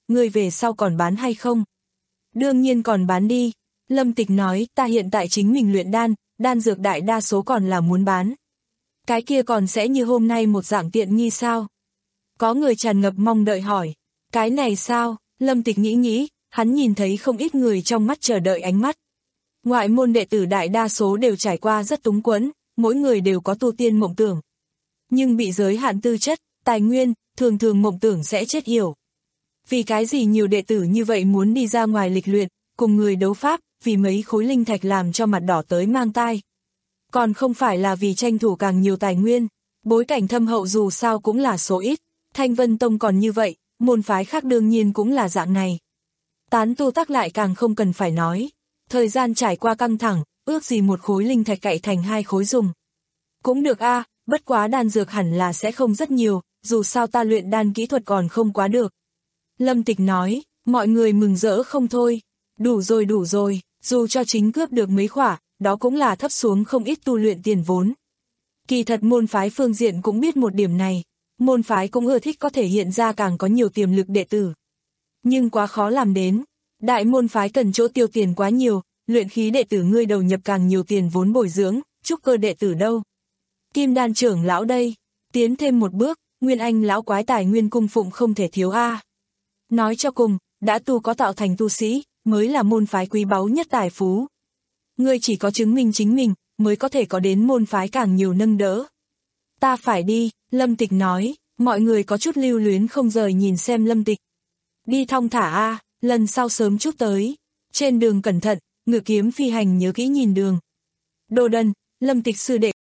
ngươi về sau còn bán hay không? Đương nhiên còn bán đi. Lâm Tịch nói, ta hiện tại chính mình luyện đan, đan dược đại đa số còn là muốn bán. Cái kia còn sẽ như hôm nay một dạng tiện nghi sao? Có người tràn ngập mong đợi hỏi, cái này sao? Lâm Tịch nghĩ nghĩ, hắn nhìn thấy không ít người trong mắt chờ đợi ánh mắt. Ngoại môn đệ tử đại đa số đều trải qua rất túng quẫn, mỗi người đều có tu tiên mộng tưởng. Nhưng bị giới hạn tư chất, tài nguyên, thường thường mộng tưởng sẽ chết yểu. Vì cái gì nhiều đệ tử như vậy muốn đi ra ngoài lịch luyện, cùng người đấu pháp, vì mấy khối linh thạch làm cho mặt đỏ tới mang tai. Còn không phải là vì tranh thủ càng nhiều tài nguyên, bối cảnh thâm hậu dù sao cũng là số ít, Thanh Vân Tông còn như vậy, môn phái khác đương nhiên cũng là dạng này. Tán tu tắc lại càng không cần phải nói, thời gian trải qua căng thẳng, ước gì một khối linh thạch cậy thành hai khối dùng. Cũng được a, bất quá đan dược hẳn là sẽ không rất nhiều, dù sao ta luyện đan kỹ thuật còn không quá được. Lâm Tịch nói, mọi người mừng rỡ không thôi, đủ rồi đủ rồi, dù cho chính cướp được mấy khỏa, đó cũng là thấp xuống không ít tu luyện tiền vốn. Kỳ thật môn phái phương diện cũng biết một điểm này, môn phái cũng ưa thích có thể hiện ra càng có nhiều tiềm lực đệ tử. Nhưng quá khó làm đến, đại môn phái cần chỗ tiêu tiền quá nhiều, luyện khí đệ tử ngươi đầu nhập càng nhiều tiền vốn bồi dưỡng, trúc cơ đệ tử đâu. Kim đan trưởng lão đây, tiến thêm một bước, Nguyên Anh lão quái tài nguyên cung phụng không thể thiếu a. Nói cho cùng, đã tu có tạo thành tu sĩ, mới là môn phái quý báu nhất tài phú. Ngươi chỉ có chứng minh chính mình, mới có thể có đến môn phái càng nhiều nâng đỡ. Ta phải đi, Lâm Tịch nói, mọi người có chút lưu luyến không rời nhìn xem Lâm Tịch. Đi thong thả a, lần sau sớm chút tới. Trên đường cẩn thận, ngự kiếm phi hành nhớ kỹ nhìn đường. Đồ Đần, Lâm Tịch sư đệ.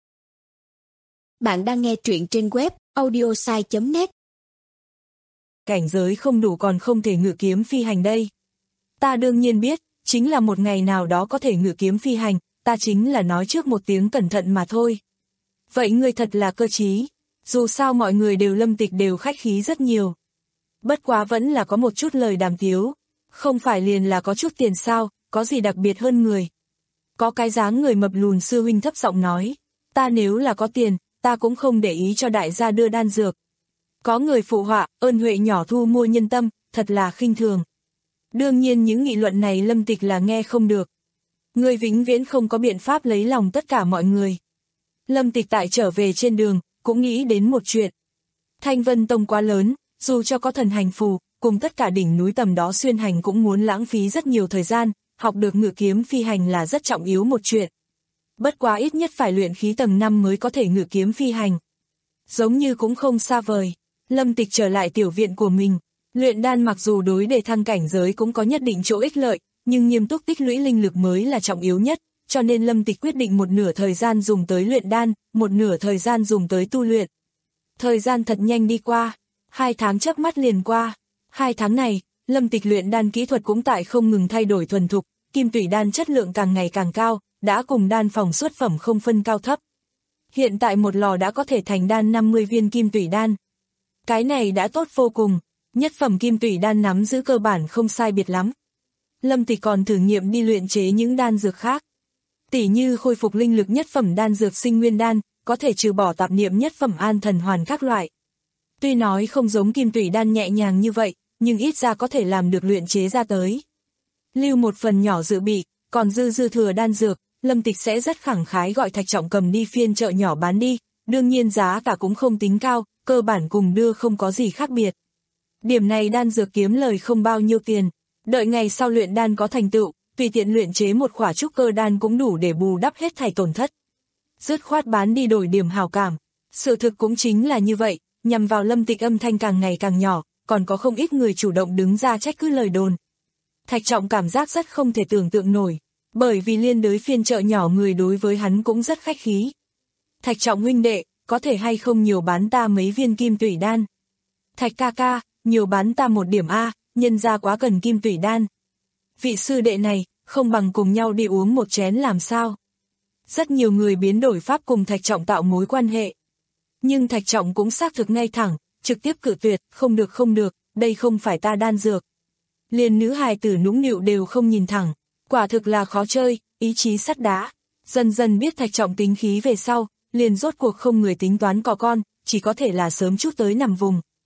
Bạn đang nghe truyện trên web audiosai chấm net. Cảnh giới không đủ còn không thể ngự kiếm phi hành đây. Ta đương nhiên biết, chính là một ngày nào đó có thể ngự kiếm phi hành, ta chính là nói trước một tiếng cẩn thận mà thôi. Vậy ngươi thật là cơ trí, dù sao mọi người đều Lâm Tịch đều khách khí rất nhiều. Bất quá vẫn là có một chút lời đàm tiếu, không phải liền là có chút tiền sao, có gì đặc biệt hơn người. Có cái dáng người mập lùn sư huynh thấp giọng nói, ta nếu là có tiền, ta cũng không để ý cho đại gia đưa đan dược. Có người phụ họa, ơn huệ nhỏ thu mua nhân tâm, thật là khinh thường. Đương nhiên những nghị luận này Lâm Tịch là nghe không được. Người vĩnh viễn không có biện pháp lấy lòng tất cả mọi người. Lâm Tịch tại trở về trên đường, cũng nghĩ đến một chuyện. Thanh Vân Tông quá lớn, dù cho có thần hành phù, cùng tất cả đỉnh núi tầm đó xuyên hành cũng muốn lãng phí rất nhiều thời gian, học được ngự kiếm phi hành là rất trọng yếu một chuyện. Bất quá ít nhất phải luyện khí tầng năm mới có thể ngự kiếm phi hành. Giống như cũng không xa vời, Lâm Tịch trở lại tiểu viện của mình. Luyện đan mặc dù đối để thăng cảnh giới cũng có nhất định chỗ ích lợi, nhưng nghiêm túc tích lũy linh lực mới là trọng yếu nhất, cho nên Lâm Tịch quyết định một nửa thời gian dùng tới luyện đan, một nửa thời gian dùng tới tu luyện. Thời gian thật nhanh đi qua, hai tháng chớp mắt liền qua. Hai tháng này, Lâm Tịch luyện đan kỹ thuật cũng tại không ngừng thay đổi thuần thục, kim tủy đan chất lượng càng ngày càng cao, đã cùng đan phòng xuất phẩm không phân cao thấp. Hiện tại một lò đã có thể thành đan năm mươi viên kim tủy đan. Cái này đã tốt vô cùng, nhất phẩm kim tủy đan nắm giữ cơ bản không sai biệt lắm. Lâm Tịch còn thử nghiệm đi luyện chế những đan dược khác. Tỉ như khôi phục linh lực nhất phẩm đan dược sinh nguyên đan, có thể trừ bỏ tạp niệm nhất phẩm an thần hoàn các loại. Tuy nói không giống kim tủy đan nhẹ nhàng như vậy, nhưng ít ra có thể làm được luyện chế ra tới. Lưu một phần nhỏ dự bị, còn dư dư thừa đan dược, Lâm Tịch sẽ rất khẳng khái gọi Thạch Trọng cầm đi phiên chợ nhỏ bán đi, đương nhiên giá cả cũng không tính cao, cơ bản cùng đưa không có gì khác biệt. Điểm này đan dược kiếm lời không bao nhiêu tiền, đợi ngày sau luyện đan có thành tựu, tùy tiện luyện chế một khỏa trúc cơ đan cũng đủ để bù đắp hết thảy tổn thất. Dứt khoát bán đi đổi điểm hào cảm, sự thực cũng chính là như vậy, nhằm vào Lâm Tịch âm thanh càng ngày càng nhỏ, còn có không ít người chủ động đứng ra trách cứ lời đồn. Thạch Trọng cảm giác rất không thể tưởng tượng nổi, bởi vì liên đới phiên chợ nhỏ người đối với hắn cũng rất khách khí. Thạch Trọng huynh đệ, có thể hay không nhiều bán ta mấy viên kim tủy đan? Thạch ca ca, nhiều bán ta một điểm A, nhân ra quá cần kim tủy đan. Vị sư đệ này, không bằng cùng nhau đi uống một chén làm sao? Rất nhiều người biến đổi pháp cùng Thạch Trọng tạo mối quan hệ. Nhưng Thạch Trọng cũng xác thực ngay thẳng, trực tiếp cự tuyệt, không được không được, đây không phải ta đan dược. Liền nữ hài tử nũng nịu đều không nhìn thẳng, quả thực là khó chơi, ý chí sắt đá. Dần dần biết Thạch Trọng tính khí về sau, liền rốt cuộc không người tính toán cò con, chỉ có thể là sớm chút tới nằm vùng.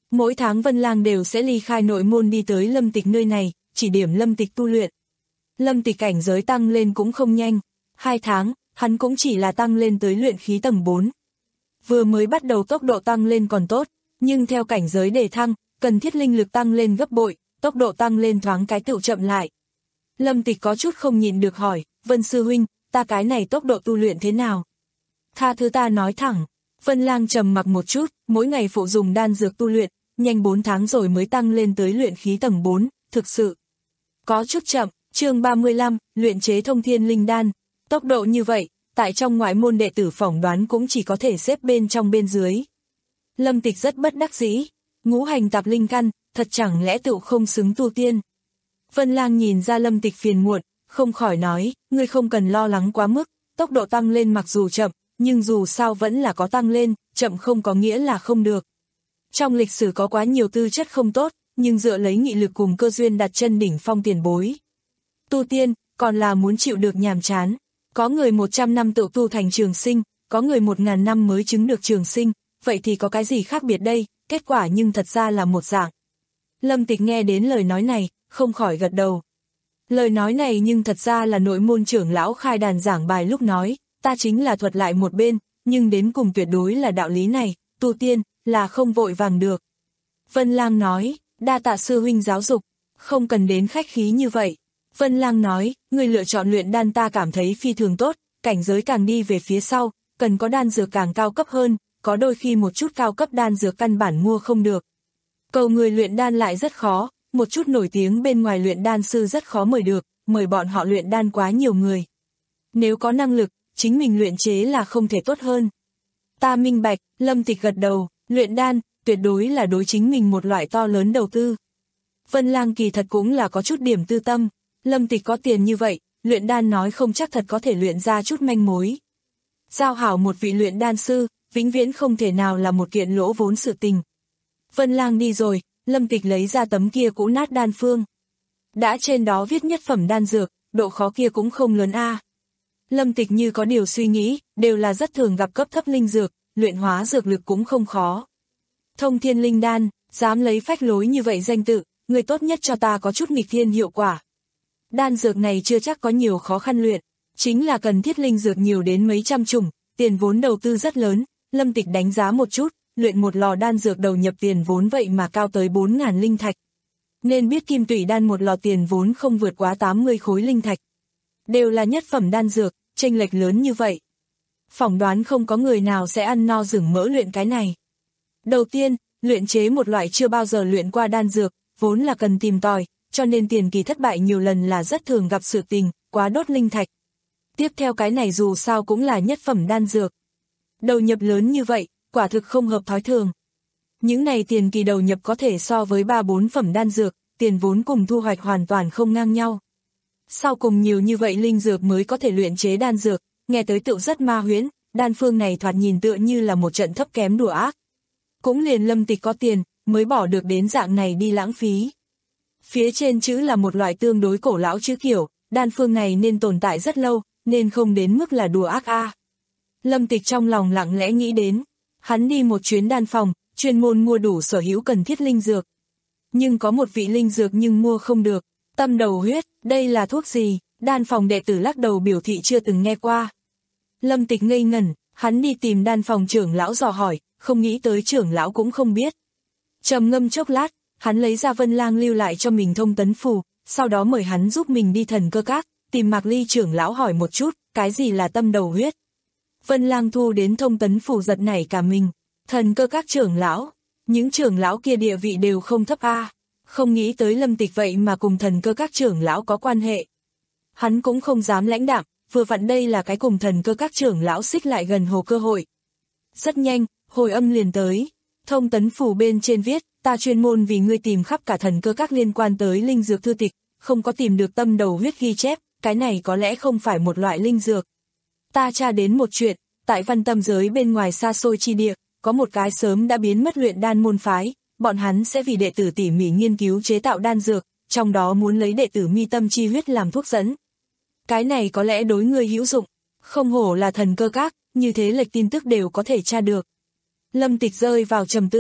Mỗi tháng Vân Lang đều sẽ ly khai nội môn đi tới Lâm Tịch nơi này, chỉ điểm Lâm Tịch tu luyện. Lâm Tịch cảnh giới tăng lên cũng không nhanh, hai tháng, hắn cũng chỉ là tăng lên tới luyện khí tầng bốn. Vừa mới bắt đầu tốc độ tăng lên còn tốt, nhưng theo cảnh giới đề thăng, cần thiết linh lực tăng lên gấp bội, tốc độ tăng lên thoáng cái tựu chậm lại. Lâm Tịch có chút không nhịn được hỏi, Vân sư huynh, ta cái này tốc độ tu luyện thế nào? Tha thứ ta nói thẳng. Vân Lang trầm mặc một chút, mỗi ngày phụ dùng đan dược tu luyện, nhanh bốn tháng rồi mới tăng lên tới luyện khí tầng bốn, thực sự có chút chậm. Chương ba mươi lăm, luyện chế thông thiên linh đan. Tốc độ như vậy, tại trong ngoại môn đệ tử phỏng đoán cũng chỉ có thể xếp bên trong bên dưới. Lâm Tịch rất bất đắc dĩ, ngũ hành tạp linh căn, thật chẳng lẽ tựu không xứng tu tiên. Vân Lang nhìn ra Lâm Tịch phiền muộn, không khỏi nói, ngươi không cần lo lắng quá mức, tốc độ tăng lên mặc dù chậm, nhưng dù sao vẫn là có tăng lên, chậm không có nghĩa là không được. Trong lịch sử có quá nhiều tư chất không tốt, nhưng dựa lấy nghị lực cùng cơ duyên đặt chân đỉnh phong tiền bối. Tu tiên, còn là muốn chịu được nhàm chán. Có người một trăm năm tự tu thành trường sinh, có người một ngàn năm mới chứng được trường sinh, vậy thì có cái gì khác biệt đây, kết quả nhưng thật ra là một dạng. Lâm Tịch nghe đến lời nói này, không khỏi gật đầu. Lời nói này nhưng thật ra là nội môn trưởng lão khai đàn giảng bài lúc nói, ta chính là thuật lại một bên, nhưng đến cùng tuyệt đối là đạo lý này, tu tiên, là không vội vàng được. Vân Lang nói, đa tạ sư huynh giáo dục, không cần đến khách khí như vậy. Vân Lang nói, người lựa chọn luyện đan ta cảm thấy phi thường tốt, cảnh giới càng đi về phía sau, cần có đan dược càng cao cấp hơn, có đôi khi một chút cao cấp đan dược căn bản mua không được. Cầu người luyện đan lại rất khó, một chút nổi tiếng bên ngoài luyện đan sư rất khó mời được, mời bọn họ luyện đan quá nhiều người. Nếu có năng lực, chính mình luyện chế là không thể tốt hơn. Ta minh bạch, Lâm Tịch gật đầu, luyện đan, tuyệt đối là đối chính mình một loại to lớn đầu tư. Vân Lang kỳ thật cũng là có chút điểm tư tâm, Lâm Tịch có tiền như vậy, luyện đan nói không chắc thật có thể luyện ra chút manh mối. Giao hảo một vị luyện đan sư, vĩnh viễn không thể nào là một kiện lỗ vốn sự tình. Vân Lang đi rồi, Lâm Tịch lấy ra tấm kia cũ nát đan phương. Đã trên đó viết nhất phẩm đan dược, độ khó kia cũng không lớn a. Lâm Tịch như có điều suy nghĩ, đều là rất thường gặp cấp thấp linh dược, luyện hóa dược lực cũng không khó. Thông thiên linh đan, dám lấy phách lối như vậy danh tự, người tốt nhất cho ta có chút nghịch thiên hiệu quả. Đan dược này chưa chắc có nhiều khó khăn luyện, chính là cần thiết linh dược nhiều đến mấy trăm chủng, tiền vốn đầu tư rất lớn. Lâm Tịch đánh giá một chút, luyện một lò đan dược đầu nhập tiền vốn vậy mà cao tới bốn ngàn linh thạch. Nên biết kim tủy đan một lò tiền vốn không vượt quá tám mươi khối linh thạch. Đều là nhất phẩm đan dược, chênh lệch lớn như vậy. Phỏng đoán không có người nào sẽ ăn no rừng mỡ luyện cái này. Đầu tiên, luyện chế một loại chưa bao giờ luyện qua đan dược, vốn là cần tìm tòi, cho nên tiền kỳ thất bại nhiều lần là rất thường gặp sự tình, quá đốt linh thạch. Tiếp theo cái này dù sao cũng là nhất phẩm đan dược. Đầu nhập lớn như vậy, quả thực không hợp thói thường. Những này tiền kỳ đầu nhập có thể so với ba bốn phẩm đan dược, tiền vốn cùng thu hoạch hoàn toàn không ngang nhau. Sau cùng nhiều như vậy linh dược mới có thể luyện chế đan dược, nghe tới tựu rất ma huyễn, đan phương này thoạt nhìn tựa như là một trận thấp kém đùa ác. Cũng liền Lâm Tịch có tiền, mới bỏ được đến dạng này đi lãng phí. Phía trên chữ là một loại tương đối cổ lão chữ kiểu, đan phương này nên tồn tại rất lâu, nên không đến mức là đùa ác a. Lâm Tịch trong lòng lặng lẽ nghĩ đến, hắn đi một chuyến đan phòng, chuyên môn mua đủ sở hữu cần thiết linh dược. Nhưng có một vị linh dược nhưng mua không được, tâm đầu huyết, đây là thuốc gì? Đan phòng đệ tử lắc đầu biểu thị chưa từng nghe qua. Lâm Tịch ngây ngẩn, hắn đi tìm đan phòng trưởng lão dò hỏi, không nghĩ tới trưởng lão cũng không biết. Trầm ngâm chốc lát, hắn lấy ra Vân Lang lưu lại cho mình thông tấn phù, sau đó mời hắn giúp mình đi Thần Cơ Các, tìm Mạc Ly trưởng lão hỏi một chút, cái gì là tâm đầu huyết. Vân Lang thu đến thông tấn phù giật nảy cả mình, Thần Cơ Các trưởng lão, những trưởng lão kia địa vị đều không thấp a, không nghĩ tới Lâm Tịch vậy mà cùng Thần Cơ Các trưởng lão có quan hệ. Hắn cũng không dám lãnh đạm, vừa vặn đây là cái cùng Thần Cơ Các trưởng lão xích lại gần hồ cơ hội. Rất nhanh, hồi âm liền tới, thông tấn phù bên trên viết, ta chuyên môn vì ngươi tìm khắp cả Thần Cơ Các liên quan tới linh dược thư tịch, không có tìm được tâm đầu huyết ghi chép, cái này có lẽ không phải một loại linh dược. Ta tra đến một chuyện, tại văn tâm giới bên ngoài xa xôi chi địa, có một cái sớm đã biến mất luyện đan môn phái, bọn hắn sẽ vì đệ tử tỉ mỉ nghiên cứu chế tạo đan dược, trong đó muốn lấy đệ tử mi tâm chi huyết làm thuốc dẫn. Cái này có lẽ đối ngươi hữu dụng, không hổ là Thần Cơ Các, như thế lệch tin tức đều có thể tra được. Lâm Tịch rơi vào trầm tư,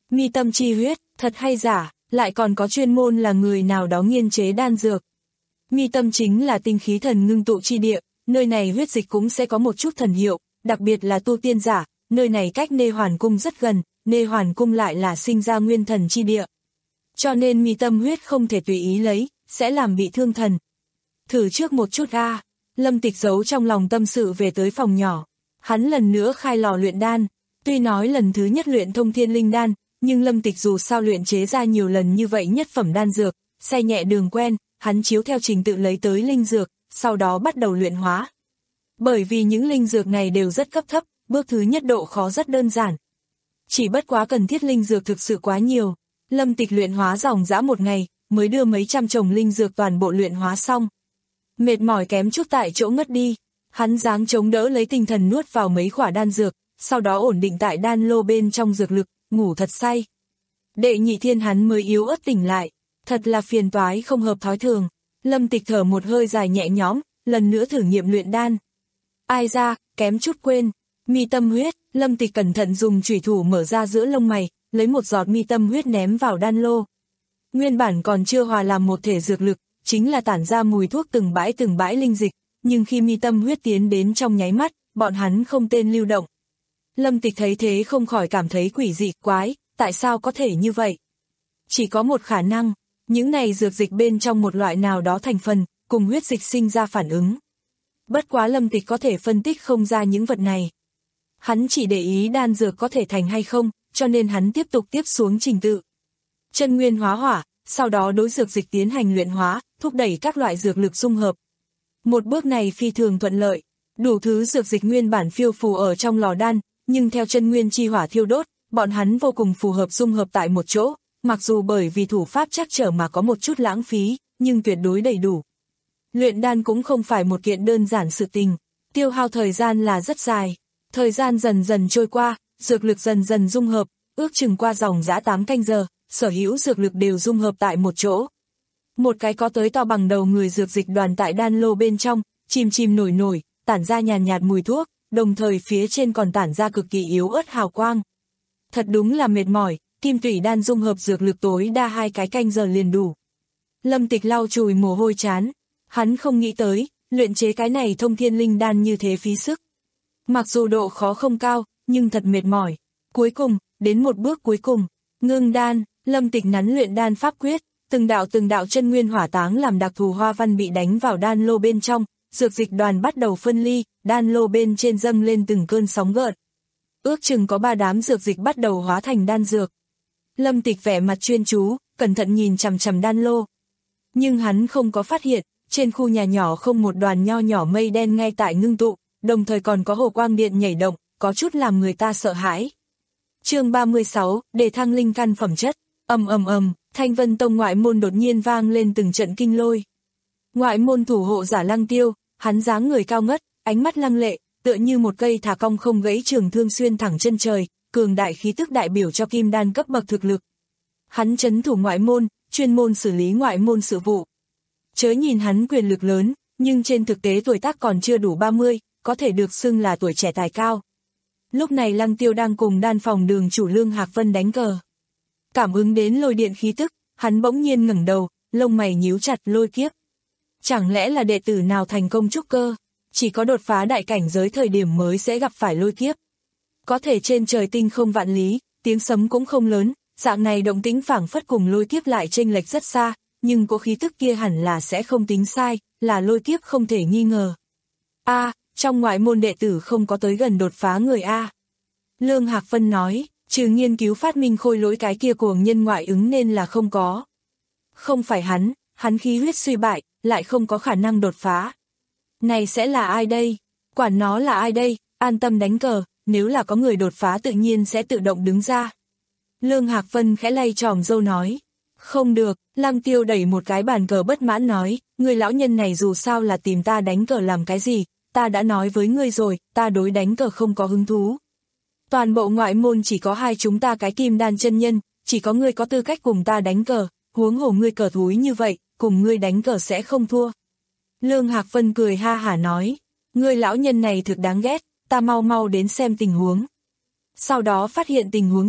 Mi tâm chi huyết, thật hay giả, lại còn có chuyên môn là người nào đó nghiên chế đan dược. Mi tâm chính là tinh khí thần ngưng tụ chi địa, nơi này huyết dịch cũng sẽ có một chút thần hiệu, đặc biệt là tu tiên giả, nơi này cách Nê Hoàn Cung rất gần, Nê Hoàn Cung lại là sinh ra nguyên thần chi địa. Cho nên mi tâm huyết không thể tùy ý lấy, sẽ làm bị thương thần. Thử trước một chút a. Lâm Tịch giấu trong lòng tâm sự về tới phòng nhỏ. Hắn lần nữa khai lò luyện đan. Tuy nói lần thứ nhất luyện thông thiên linh đan, nhưng Lâm Tịch dù sao luyện chế ra nhiều lần như vậy nhất phẩm đan dược, xe nhẹ đường quen, hắn chiếu theo trình tự lấy tới linh dược, sau đó bắt đầu luyện hóa. Bởi vì những linh dược này đều rất cấp thấp, bước thứ nhất độ khó rất đơn giản. Chỉ bất quá cần thiết linh dược thực sự quá nhiều. Lâm Tịch luyện hóa dòng dã một ngày, mới đưa mấy trăm chồng linh dược toàn bộ luyện hóa xong. Mệt mỏi kém chút tại chỗ ngất đi, hắn dáng chống đỡ lấy tinh thần nuốt vào mấy quả đan dược, sau đó ổn định tại đan lô bên trong dược lực, ngủ thật say. Đệ nhị thiên hắn mới yếu ớt tỉnh lại, thật là phiền toái không hợp thói thường. Lâm Tịch thở một hơi dài nhẹ nhõm, lần nữa thử nghiệm luyện đan. Ai ra, kém chút quên, mi tâm huyết, Lâm Tịch cẩn thận dùng chủy thủ mở ra giữa lông mày, lấy một giọt mi tâm huyết ném vào đan lô. Nguyên bản còn chưa hòa làm một thể dược lực, chính là tản ra mùi thuốc từng bãi từng bãi linh dịch, nhưng khi mi tâm huyết tiến đến trong nháy mắt, bọn hắn không tên lưu động. Lâm Tịch thấy thế không khỏi cảm thấy quỷ dị quái, tại sao có thể như vậy? Chỉ có một khả năng, những này dược dịch bên trong một loại nào đó thành phần, cùng huyết dịch sinh ra phản ứng. Bất quá Lâm Tịch có thể phân tích không ra những vật này. Hắn chỉ để ý đan dược có thể thành hay không, cho nên hắn tiếp tục tiếp xuống trình tự. Chân nguyên hóa hỏa, sau đó đối dược dịch tiến hành luyện hóa, thúc đẩy các loại dược lực dung hợp. Một bước này phi thường thuận lợi, đủ thứ dược dịch nguyên bản phiêu phù ở trong lò đan, nhưng theo chân nguyên chi hỏa thiêu đốt, bọn hắn vô cùng phù hợp dung hợp tại một chỗ, mặc dù bởi vì thủ pháp trắc trở mà có một chút lãng phí, nhưng tuyệt đối đầy đủ. Luyện đan cũng không phải một kiện đơn giản sự tình, tiêu hao thời gian là rất dài. Thời gian dần dần trôi qua, dược lực dần dần dung hợp, ước chừng qua dòng dã tám canh giờ, sở hữu dược lực đều dung hợp tại một chỗ. Một cái có tới to bằng đầu người dược dịch đoàn tại đan lô bên trong, chìm chìm nổi nổi, tản ra nhàn nhạt mùi thuốc, đồng thời phía trên còn tản ra cực kỳ yếu ớt hào quang. Thật đúng là mệt mỏi, kim tủy đan dung hợp dược lực tối đa hai cái canh giờ liền đủ. Lâm Tịch lau chùi mồ hôi chán, hắn không nghĩ tới, luyện chế cái này thông thiên linh đan như thế phí sức. Mặc dù độ khó không cao, nhưng thật mệt mỏi. Cuối cùng, đến một bước cuối cùng, ngưng đan, Lâm Tịch nắn luyện đan pháp quyết, từng đạo từng đạo chân nguyên hỏa táng làm đặc thù hoa văn bị đánh vào đan lô bên trong, dược dịch đoàn bắt đầu phân ly, đan lô bên trên dâng lên từng cơn sóng gợn. Ước chừng có ba đám dược dịch bắt đầu hóa thành đan dược. Lâm Tịch vẻ mặt chuyên chú, cẩn thận nhìn chằm chằm đan lô. Nhưng hắn không có phát hiện, trên khu nhà nhỏ không một đoàn nho nhỏ mây đen ngay tại ngưng tụ, đồng thời còn có hồ quang điện nhảy động, có chút làm người ta sợ hãi. Chương ba mươi sáu, đề thăng linh căn phẩm chất. Ầm ầm ầm, Thanh Vân Tông ngoại môn đột nhiên vang lên từng trận kinh lôi. Ngoại môn thủ hộ giả Lăng Tiêu, hắn dáng người cao ngất, ánh mắt lăng lệ, tựa như một cây thả cong không gãy trường thương xuyên thẳng chân trời, cường đại khí tức đại biểu cho kim đan cấp bậc thực lực. Hắn trấn thủ ngoại môn, chuyên môn xử lý ngoại môn sự vụ. Chớ nhìn hắn quyền lực lớn, nhưng trên thực tế tuổi tác còn chưa đủ ba mươi, có thể được xưng là tuổi trẻ tài cao. Lúc này Lăng Tiêu đang cùng đan phòng đường chủ Lương Hạc Vân đánh cờ. Cảm ứng đến lôi điện khí tức, hắn bỗng nhiên ngẩng đầu, lông mày nhíu chặt. Lôi kiếp. Chẳng lẽ là đệ tử nào thành công trúc cơ, chỉ có đột phá đại cảnh giới thời điểm mới sẽ gặp phải lôi kiếp. Có thể trên trời tinh không vạn lý, tiếng sấm cũng không lớn, dạng này động tĩnh phảng phất cùng lôi kiếp lại chênh lệch rất xa, nhưng có khí tức kia hẳn là sẽ không tính sai, là lôi kiếp không thể nghi ngờ. A, à, trong ngoại môn đệ tử không có tới gần đột phá người A. Lương Hạc Vân nói, trừ nghiên cứu phát minh khôi lỗi cái kia cuồng nhân ngoại ứng nên là không có. Không phải hắn, hắn khí huyết suy bại, lại không có khả năng đột phá. Này sẽ là ai đây? Quản nó là ai đây, an tâm đánh cờ, nếu là có người đột phá tự nhiên sẽ tự động đứng ra. Lương Hạc Vân khẽ lay tròm râu nói. Không được, Lăng Tiêu đẩy một cái bàn cờ bất mãn nói, người lão nhân này dù sao là tìm ta đánh cờ làm cái gì, ta đã nói với ngươi rồi, ta đối đánh cờ không có hứng thú. Toàn bộ ngoại môn chỉ có hai chúng ta cái kim đan chân nhân, chỉ có ngươi có tư cách cùng ta đánh cờ, huống hồ ngươi cờ thúi như vậy, cùng ngươi đánh cờ sẽ không thua. Lương Hạc Vân cười ha hả nói, ngươi lão nhân này thực đáng ghét, ta mau mau đến xem tình huống. Sau đó phát hiện tình huống gì,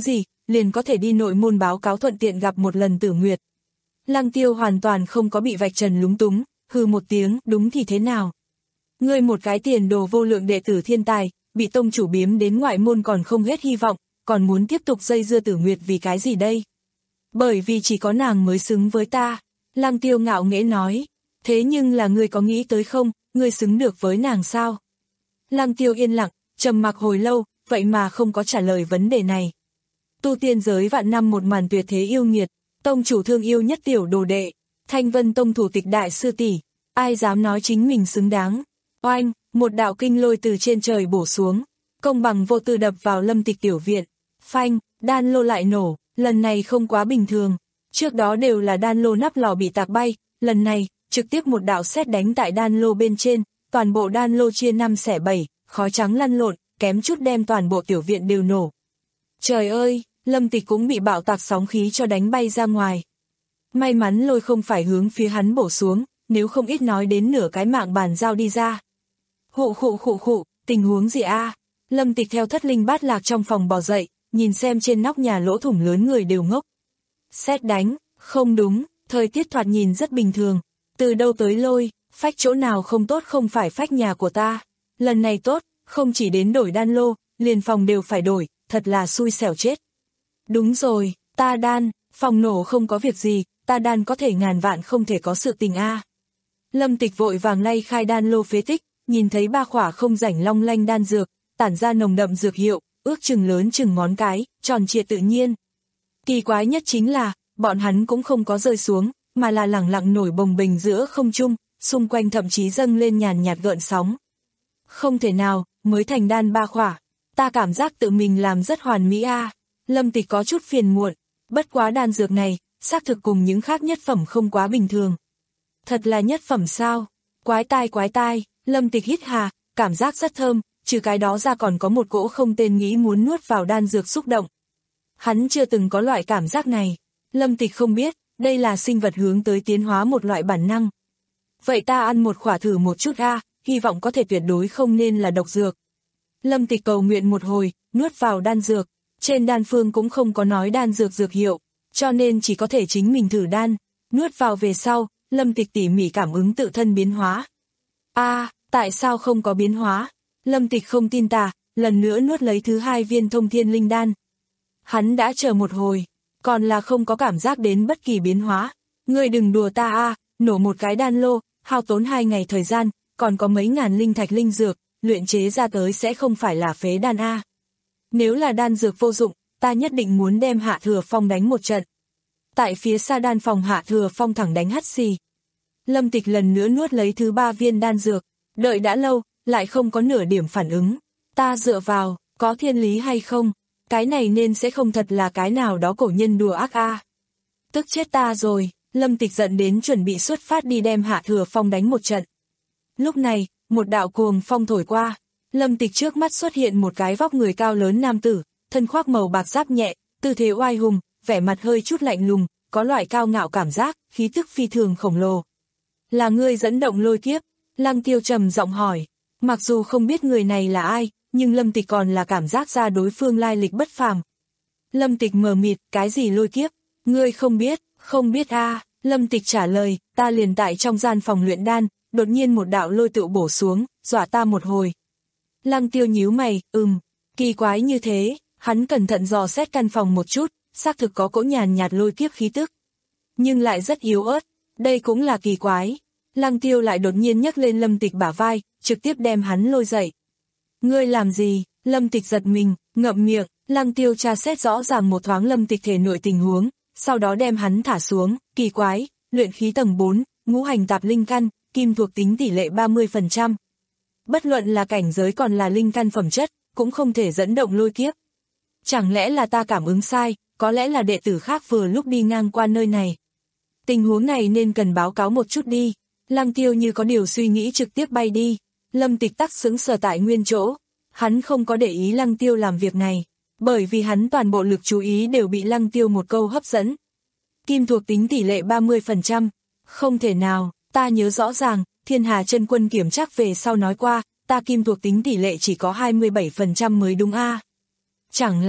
liền có thể đi nội môn báo cáo thuận tiện gặp một lần Tử Nguyệt. Lăng Tiêu hoàn toàn không có bị vạch trần lúng túng, hừ một tiếng, đúng thì thế nào? Ngươi một cái tiền đồ vô lượng đệ tử thiên tài, bị tông chủ biếm đến ngoại môn còn không hết hy vọng, còn muốn tiếp tục dây dưa Tử Nguyệt vì cái gì đây? Bởi vì chỉ có nàng mới xứng với ta. Lăng Tiêu ngạo nghễ nói, thế nhưng là ngươi có nghĩ tới không, ngươi xứng được với nàng sao? Lăng Tiêu yên lặng, trầm mặc hồi lâu, vậy mà không có trả lời vấn đề này. Tu tiên giới vạn năm một màn tuyệt thế yêu nghiệt, tông chủ thương yêu nhất tiểu đồ đệ, Thanh Vân tông thủ tịch đại sư tỷ, ai dám nói chính mình xứng đáng? Oanh, một đạo kinh lôi từ trên trời bổ xuống, công bằng vô tư đập vào Lâm Tịch tiểu viện. Phanh, đan lô lại nổ, lần này không quá bình thường. Trước đó đều là đan lô nắp lò bị tạc bay, lần này, trực tiếp một đạo sét đánh tại đan lô bên trên, toàn bộ đan lô chia năm xẻ bảy, khói trắng lăn lộn, kém chút đem toàn bộ tiểu viện đều nổ. Trời ơi, Lâm Tịch cũng bị bạo tạc sóng khí cho đánh bay ra ngoài. May mắn lôi không phải hướng phía hắn bổ xuống, nếu không ít nói đến nửa cái mạng bàn giao đi ra. Hụ khụ khụ khụ, tình huống gì a? Lâm Tịch theo thất linh bát lạc trong phòng bò dậy, nhìn xem trên nóc nhà lỗ thủng lớn người đều ngốc. Sét đánh, không đúng, thời tiết thoạt nhìn rất bình thường. Từ đâu tới lôi, phách chỗ nào không tốt không phải phách nhà của ta. Lần này tốt, không chỉ đến đổi đan lô, liền phòng đều phải đổi, thật là xui xẻo chết. Đúng rồi, ta đan, phòng nổ không có việc gì, ta đan có thể ngàn vạn không thể có sự tình a. Lâm Tịch vội vàng lay khai đan lô phế tích, nhìn thấy ba khỏa không rảnh long lanh đan dược, tản ra nồng đậm dược hiệu, ước chừng lớn chừng ngón cái, tròn trịa tự nhiên. Kỳ quái nhất chính là, bọn hắn cũng không có rơi xuống, mà là lẳng lặng nổi bồng bềnh giữa không trung, xung quanh thậm chí dâng lên nhàn nhạt gợn sóng. Không thể nào, mới thành đan ba khỏa, ta cảm giác tự mình làm rất hoàn mỹ a. Lâm Tịch có chút phiền muộn, bất quá đan dược này, xác thực cùng những khác nhất phẩm không quá bình thường. Thật là nhất phẩm sao? Quái tai quái tai, Lâm Tịch hít hà, cảm giác rất thơm, trừ cái đó ra còn có một cỗ không tên nghĩ muốn nuốt vào đan dược xúc động. Hắn chưa từng có loại cảm giác này, Lâm Tịch không biết, đây là sinh vật hướng tới tiến hóa một loại bản năng. Vậy ta ăn một khỏa thử một chút a, hy vọng có thể tuyệt đối không nên là độc dược. Lâm Tịch cầu nguyện một hồi, nuốt vào đan dược, trên đan phương cũng không có nói đan dược dược hiệu, cho nên chỉ có thể chính mình thử đan, nuốt vào về sau, Lâm Tịch tỉ mỉ cảm ứng tự thân biến hóa. A, à, tại sao không có biến hóa? Lâm Tịch không tin tà, lần nữa nuốt lấy thứ hai viên thông thiên linh đan. Hắn đã chờ một hồi, còn là không có cảm giác đến bất kỳ biến hóa. Ngươi đừng đùa ta a, à, nổ một cái đan lô, hao tốn hai ngày thời gian, còn có mấy ngàn linh thạch linh dược, luyện chế ra tới sẽ không phải là phế đan a. À. Nếu là đan dược vô dụng, ta nhất định muốn đem Hạ Thừa Phong đánh một trận. Tại phía xa đan phòng Hạ Thừa Phong thẳng đánh hắt xì. Lâm Tịch lần nữa nuốt lấy thứ ba viên đan dược, đợi đã lâu, lại không có nửa điểm phản ứng. Ta dựa vào, có thiên lý hay không? Cái này nên sẽ không thật là cái nào đó cổ nhân đùa ác a. À. Tức chết ta rồi, Lâm Tịch giận đến chuẩn bị xuất phát đi đem Hạ Thừa Phong đánh một trận. Lúc này, một đạo cuồng phong thổi qua, Lâm Tịch trước mắt xuất hiện một cái vóc người cao lớn nam tử, thân khoác màu bạc giáp nhẹ, tư thế oai hùng, vẻ mặt hơi chút lạnh lùng, có loại cao ngạo cảm giác, khí tức phi thường khổng lồ. Là ngươi dẫn động lôi kiếp? Lăng Tiêu trầm giọng hỏi. Mặc dù không biết người này là ai, nhưng Lâm Tịch còn là cảm giác ra đối phương lai lịch bất phàm. Lâm Tịch mờ mịt, cái gì lôi kiếp? Ngươi không biết, không biết a. À. Lâm Tịch trả lời, ta liền tại trong gian phòng luyện đan, đột nhiên một đạo lôi tựu bổ xuống, dọa ta một hồi. Lăng Tiêu nhíu mày, ừm, kỳ quái như thế, hắn cẩn thận dò xét căn phòng một chút, xác thực có cỗ nhàn nhạt lôi kiếp khí tức. Nhưng lại rất yếu ớt, đây cũng là kỳ quái. Lăng Tiêu lại đột nhiên nhấc lên Lâm Tịch bả vai, trực tiếp đem hắn lôi dậy. Ngươi làm gì? Lâm Tịch giật mình, ngậm miệng, Lăng Tiêu tra xét rõ ràng một thoáng Lâm Tịch thể nội tình huống, sau đó đem hắn thả xuống, kỳ quái, luyện khí tầng bốn, ngũ hành tạp linh căn, kim thuộc tính tỷ lệ ba mươi phần trăm. Bất luận là cảnh giới còn là linh căn phẩm chất, cũng không thể dẫn động lôi kiếp. Chẳng lẽ là ta cảm ứng sai, có lẽ là đệ tử khác vừa lúc đi ngang qua nơi này. Tình huống này nên cần báo cáo một chút đi. Lăng Tiêu như có điều suy nghĩ trực tiếp bay đi. Lâm Tịch tắc sững sờ tại nguyên chỗ. Hắn không có để ý Lăng Tiêu làm việc này, bởi vì hắn toàn bộ lực chú ý đều bị Lăng Tiêu một câu hấp dẫn. Kim thuộc tính tỷ lệ ba mươi phần trăm. Không thể nào, ta nhớ rõ ràng, Thiên Hà Chân Quân kiểm tra về sau nói qua, ta kim thuộc tính tỷ lệ chỉ có hai mươi bảy phần trăm mới đúng a. À? Chẳng lẽ,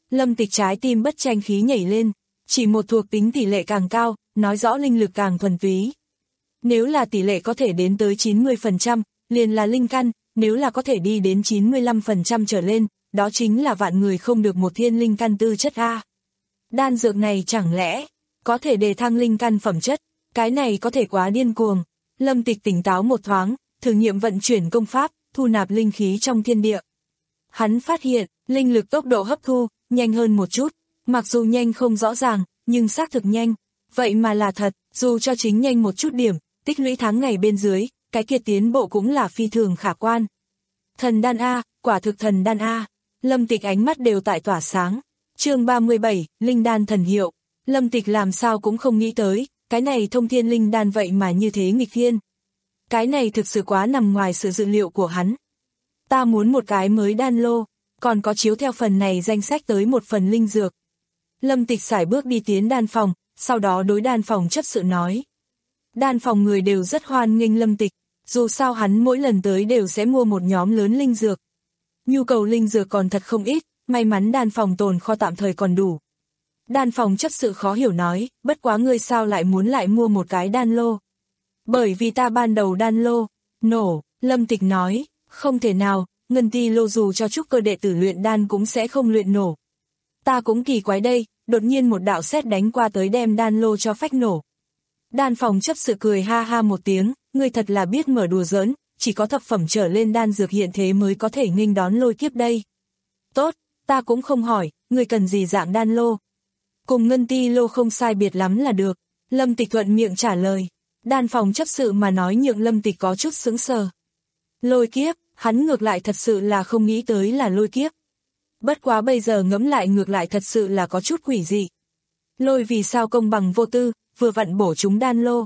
Lâm Tịch trái tim bất tranh khí nhảy lên, chỉ một thuộc tính tỷ lệ càng cao, nói rõ linh lực càng thuần túy. Nếu là tỷ lệ có thể đến tới chín mươi phần trăm, liền là linh căn, nếu là có thể đi đến chín mươi lăm phần trăm trở lên, đó chính là vạn người không được một thiên linh căn tư chất A. Đan dược này chẳng lẽ có thể đề thăng linh căn phẩm chất, cái này có thể quá điên cuồng. Lâm Tịch tỉnh táo một thoáng, thử nghiệm vận chuyển công pháp, thu nạp linh khí trong thiên địa. Hắn phát hiện, linh lực tốc độ hấp thu, nhanh hơn một chút, mặc dù nhanh không rõ ràng, nhưng xác thực nhanh. Vậy mà là thật, dù cho chính nhanh một chút điểm, tích lũy tháng ngày bên dưới, cái kia tiến bộ cũng là phi thường khả quan. Thần đan A, quả thực thần đan A. Lâm Tịch ánh mắt đều tại tỏa sáng. Chương ba mươi bảy, linh đan thần hiệu. Lâm Tịch làm sao cũng không nghĩ tới, cái này thông thiên linh đan vậy mà như thế nghịch thiên. Cái này thực sự quá nằm ngoài sự dự liệu của hắn. Ta muốn một cái mới đan lô, còn có chiếu theo phần này danh sách tới một phần linh dược. Lâm Tịch sải bước đi tiến đan phòng, sau đó đối đan phòng chấp sự nói. Đan phòng người đều rất hoan nghênh Lâm Tịch, dù sao hắn mỗi lần tới đều sẽ mua một nhóm lớn linh dược. Nhu cầu linh dược còn thật không ít, may mắn đan phòng tồn kho tạm thời còn đủ. Đan phòng chấp sự khó hiểu nói, bất quá ngươi sao lại muốn lại mua một cái đan lô. Bởi vì ta ban đầu đan lô, nổ, Lâm Tịch nói, không thể nào, ngân ti lô dù cho trúc cơ đệ tử luyện đan cũng sẽ không luyện nổ. Ta cũng kỳ quái đây, đột nhiên một đạo sét đánh qua tới đem đan lô cho phách nổ. Đan phòng chấp sự cười ha ha một tiếng, ngươi thật là biết mở đùa giỡn, chỉ có thập phẩm trở lên đan dược hiện thế mới có thể nghênh đón lôi kiếp đây. Tốt, ta cũng không hỏi, ngươi cần gì dạng đan lô. Cùng ngân ti lô không sai biệt lắm là được. Lâm Tịch thuận miệng trả lời. Đan phòng chấp sự mà nói nhượng Lâm Tịch có chút sững sờ. Lôi kiếp, hắn ngược lại thật sự là không nghĩ tới là lôi kiếp. Bất quá bây giờ ngẫm lại ngược lại thật sự là có chút quỷ dị. Lôi vì sao công bằng vô tư, vừa vặn bổ chúng đan lô.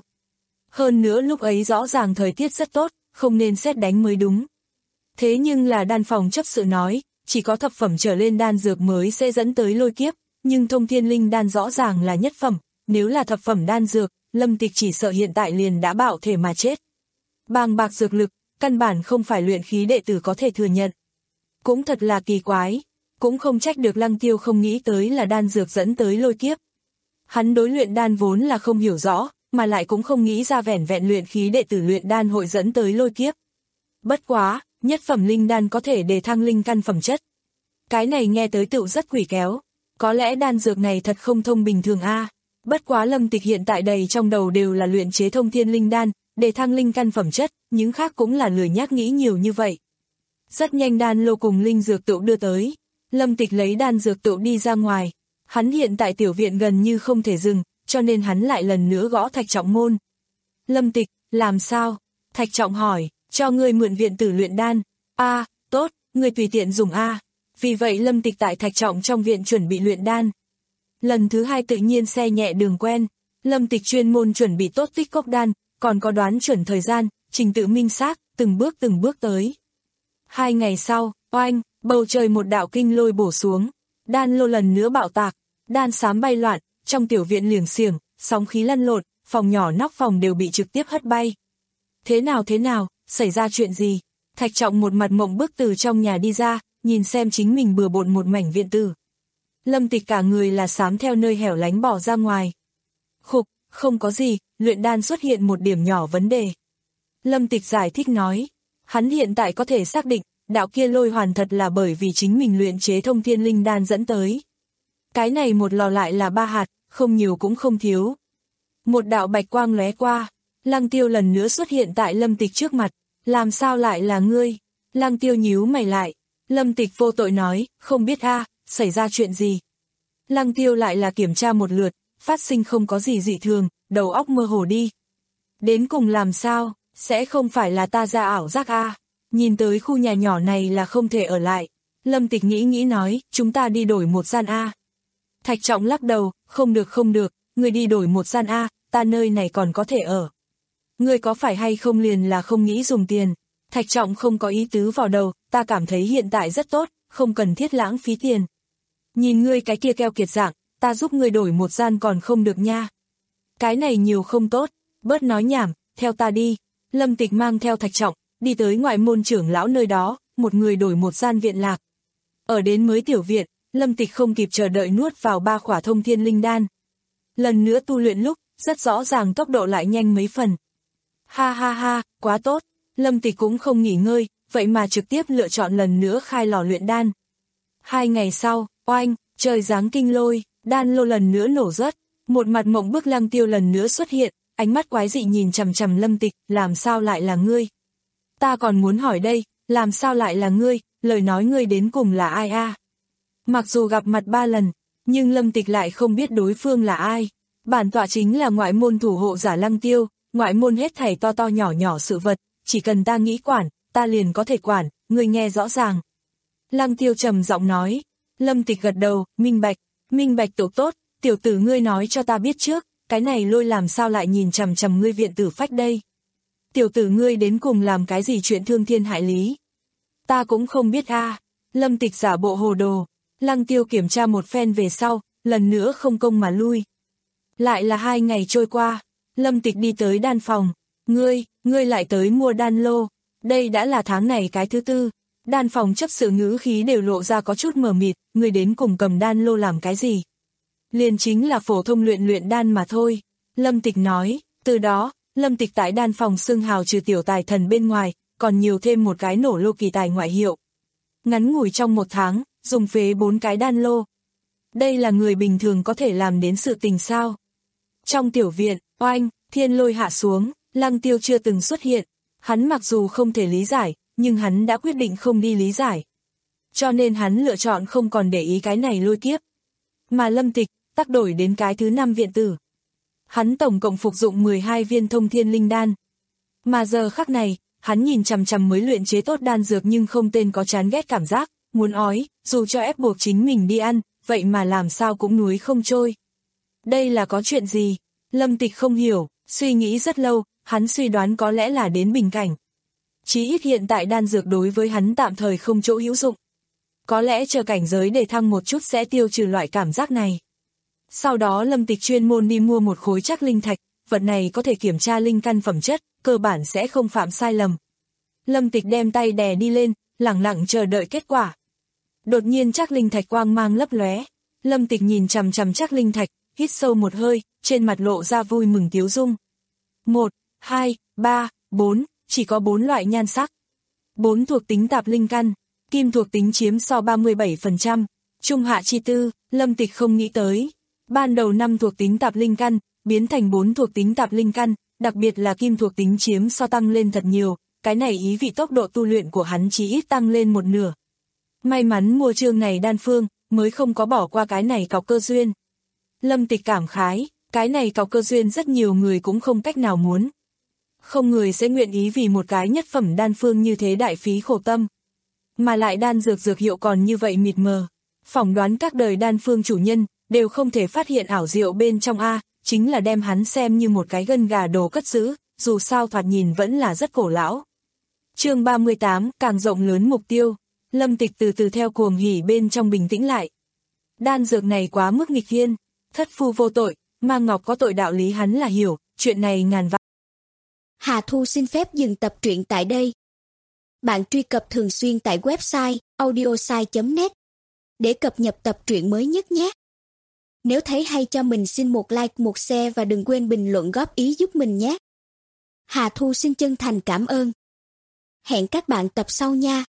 Hơn nữa lúc ấy rõ ràng thời tiết rất tốt, không nên sét đánh mới đúng. Thế nhưng là đan phòng chấp sự nói, chỉ có thập phẩm trở lên đan dược mới sẽ dẫn tới lôi kiếp, nhưng thông thiên linh đan rõ ràng là nhất phẩm, nếu là thập phẩm đan dược, Lâm Tịch chỉ sợ hiện tại liền đã bạo thể mà chết. Bàng bạc dược lực, căn bản không phải luyện khí đệ tử có thể thừa nhận. Cũng thật là kỳ quái, cũng không trách được Lăng Tiêu không nghĩ tới là đan dược dẫn tới lôi kiếp. Hắn đối luyện đan vốn là không hiểu rõ, mà lại cũng không nghĩ ra vẻn vẹn luyện khí đệ tử luyện đan hội dẫn tới lôi kiếp. Bất quá, nhất phẩm linh đan có thể đề thăng linh căn phẩm chất. Cái này nghe tới tựu rất quỷ kéo, có lẽ đan dược này thật không thông bình thường a. Bất quá Lâm Tịch hiện tại đầy trong đầu đều là luyện chế thông thiên linh đan, đề thăng linh căn phẩm chất, những khác cũng là lười nhác nghĩ nhiều như vậy. Rất nhanh đan lô cùng linh dược tựu đưa tới, Lâm Tịch lấy đan dược tựu đi ra ngoài. Hắn hiện tại tiểu viện gần như không thể dừng, cho nên hắn lại lần nữa gõ Thạch Trọng môn. Lâm Tịch, làm sao? Thạch Trọng hỏi, cho ngươi mượn viện tử luyện đan. A, tốt, ngươi tùy tiện dùng A. Vì vậy Lâm Tịch tại Thạch Trọng trong viện chuẩn bị luyện đan. Lần thứ hai tự nhiên xe nhẹ đường quen, Lâm Tịch chuyên môn chuẩn bị tốt tích cốc đan, còn có đoán chuẩn thời gian, trình tự minh xác, từng bước từng bước tới. Hai ngày sau, oanh, bầu trời một đạo kinh lôi bổ xuống, đan lô lần nữa bạo tạc, đan xám bay loạn, trong tiểu viện liềng xiềng, sóng khí lăn lộn, phòng nhỏ nóc phòng đều bị trực tiếp hất bay. Thế nào thế nào, xảy ra chuyện gì? Thạch Trọng một mặt mộng bức từ trong nhà đi ra, nhìn xem chính mình bừa bộn một mảnh viện tử. Lâm Tịch cả người là xám theo nơi hẻo lánh bỏ ra ngoài. Khục, không có gì, luyện đan xuất hiện một điểm nhỏ vấn đề. Lâm Tịch giải thích nói, hắn hiện tại có thể xác định, đạo kia lôi hoàn thật là bởi vì chính mình luyện chế thông thiên linh đan dẫn tới. Cái này một lò lại là ba hạt, không nhiều cũng không thiếu. Một đạo bạch quang lóe qua, Lăng Tiêu lần nữa xuất hiện tại Lâm Tịch trước mặt, làm sao lại là ngươi? Lăng Tiêu nhíu mày lại, Lâm Tịch vô tội nói, không biết a, xảy ra chuyện gì? Lăng Tiêu lại là kiểm tra một lượt, phát sinh không có gì dị thường, đầu óc mơ hồ đi. Đến cùng làm sao, sẽ không phải là ta ra ảo giác a? Nhìn tới khu nhà nhỏ này là không thể ở lại. Lâm Tịch nghĩ nghĩ nói, chúng ta đi đổi một gian a. Thạch Trọng lắc đầu, không được không được, người đi đổi một gian a, ta nơi này còn có thể ở. Người có phải hay không liền là không nghĩ dùng tiền. Thạch Trọng không có ý tứ vào đầu, ta cảm thấy hiện tại rất tốt, không cần thiết lãng phí tiền. Nhìn ngươi cái kia keo kiệt dạng, ta giúp ngươi đổi một gian còn không được nha. Cái này nhiều không tốt, bớt nói nhảm, theo ta đi. Lâm Tịch mang theo Thạch Trọng, đi tới ngoại môn trưởng lão nơi đó, một người đổi một gian viện lạc. Ở đến mới tiểu viện, Lâm Tịch không kịp chờ đợi nuốt vào ba khỏa thông thiên linh đan. Lần nữa tu luyện lúc, rất rõ ràng tốc độ lại nhanh mấy phần. Ha ha ha, quá tốt. Lâm Tịch cũng không nghỉ ngơi, vậy mà trực tiếp lựa chọn lần nữa khai lò luyện đan. Hai ngày sau, oanh, trời giáng kinh lôi, đan lô lần nữa nổ rớt. Một mặt mộng bức Lăng Tiêu lần nữa xuất hiện, ánh mắt quái dị nhìn chằm chằm Lâm Tịch, làm sao lại là ngươi? Ta còn muốn hỏi đây, làm sao lại là ngươi, lời nói ngươi đến cùng là ai a? À? Mặc dù gặp mặt ba lần, nhưng Lâm Tịch lại không biết đối phương là ai. Bản tọa chính là ngoại môn thủ hộ giả Lăng Tiêu, ngoại môn hết thảy to to nhỏ nhỏ sự vật, chỉ cần ta nghĩ quản, ta liền có thể quản, ngươi nghe rõ ràng. Lăng Tiêu trầm giọng nói. Lâm Tịch gật đầu, minh bạch, minh bạch tổ tốt, tiểu tử ngươi nói cho ta biết trước, cái này lôi làm sao lại nhìn chằm chằm ngươi viện tử phách đây. Tiểu tử ngươi đến cùng làm cái gì chuyện thương thiên hại lý. Ta cũng không biết a. À. Lâm Tịch giả bộ hồ đồ. Lăng Tiêu kiểm tra một phen về sau, lần nữa không công mà lui. Lại là hai ngày trôi qua, Lâm Tịch đi tới đan phòng. Ngươi, ngươi lại tới mua đan lô. Đây đã là tháng này cái thứ tư. Đan phòng chấp sự ngữ khí đều lộ ra có chút mờ mịt, ngươi đến cùng cầm đan lô làm cái gì? Liền chính là phổ thông luyện luyện đan mà thôi. Lâm Tịch nói, từ đó, Lâm Tịch tại đan phòng xưng hào trừ tiểu tài thần bên ngoài, còn nhiều thêm một cái nổ lô kỳ tài ngoại hiệu. Ngắn ngủi trong một tháng, dùng phế bốn cái đan lô. Đây là người bình thường có thể làm đến sự tình sao? Trong tiểu viện, oanh, thiên lôi hạ xuống, Lăng Tiêu chưa từng xuất hiện. Hắn mặc dù không thể lý giải, nhưng hắn đã quyết định không đi lý giải. Cho nên hắn lựa chọn không còn để ý cái này lôi kiếp. Mà Lâm Tịch, tác đổi đến cái thứ năm viện tử. Hắn tổng cộng phục dụng mười hai viên thông thiên linh đan. Mà giờ khắc này, hắn nhìn chằm chằm mới luyện chế tốt đan dược nhưng không tên có chán ghét cảm giác, muốn ói, dù cho ép buộc chính mình đi ăn, vậy mà làm sao cũng nuối không trôi. Đây là có chuyện gì? Lâm Tịch không hiểu, suy nghĩ rất lâu, hắn suy đoán có lẽ là đến bình cảnh. Chí ít hiện tại đan dược đối với hắn tạm thời không chỗ hữu dụng. Có lẽ chờ cảnh giới để thăng một chút sẽ tiêu trừ loại cảm giác này. Sau đó Lâm Tịch chuyên môn đi mua một khối chắc linh thạch, vật này có thể kiểm tra linh căn phẩm chất, cơ bản sẽ không phạm sai lầm. Lâm Tịch đem tay đè đi lên, lẳng lặng chờ đợi kết quả. Đột nhiên chắc linh thạch quang mang lấp lóe. Lâm Tịch nhìn chằm chằm chắc linh thạch, hít sâu một hơi, trên mặt lộ ra vui mừng tiếu dung. Một, hai, ba, bốn, chỉ có bốn loại nhan sắc. Bốn thuộc tính tạp linh căn, kim thuộc tính chiếm so ba mươi bảy phần trăm. Trung hạ chi tư, Lâm Tịch không nghĩ tới. Ban đầu năm thuộc tính tạp linh căn, biến thành bốn thuộc tính tạp linh căn, đặc biệt là kim thuộc tính chiếm so tăng lên thật nhiều, cái này ý vị tốc độ tu luyện của hắn chỉ ít tăng lên một nửa. May mắn mua chương này đan phương, mới không có bỏ qua cái này cọc cơ duyên. Lâm Tịch cảm khái, cái này cọc cơ duyên rất nhiều người cũng không cách nào muốn. Không người sẽ nguyện ý vì một cái nhất phẩm đan phương như thế đại phí khổ tâm. Mà lại đan dược dược hiệu còn như vậy mịt mờ. Phỏng đoán các đời đan phương chủ nhân, đều không thể phát hiện ảo diệu bên trong A, chính là đem hắn xem như một cái gân gà đồ cất giữ, dù sao thoạt nhìn vẫn là rất cổ lão. Chương ba mươi tám, càng rộng lớn mục tiêu. Lâm Tịch từ từ theo cuồng hỉ bên trong bình tĩnh lại. Đan dược này quá mức nghịch thiên, thất phu vô tội, Ma Ngọc có tội đạo lý hắn là hiểu, chuyện này ngàn vạn. Hà Thu xin phép dừng tập truyện tại đây. Bạn truy cập thường xuyên tại website audiosai chấm net để cập nhật tập truyện mới nhất nhé. Nếu thấy hay cho mình xin một like, một share và đừng quên bình luận góp ý giúp mình nhé. Hà Thu xin chân thành cảm ơn. Hẹn các bạn tập sau nha.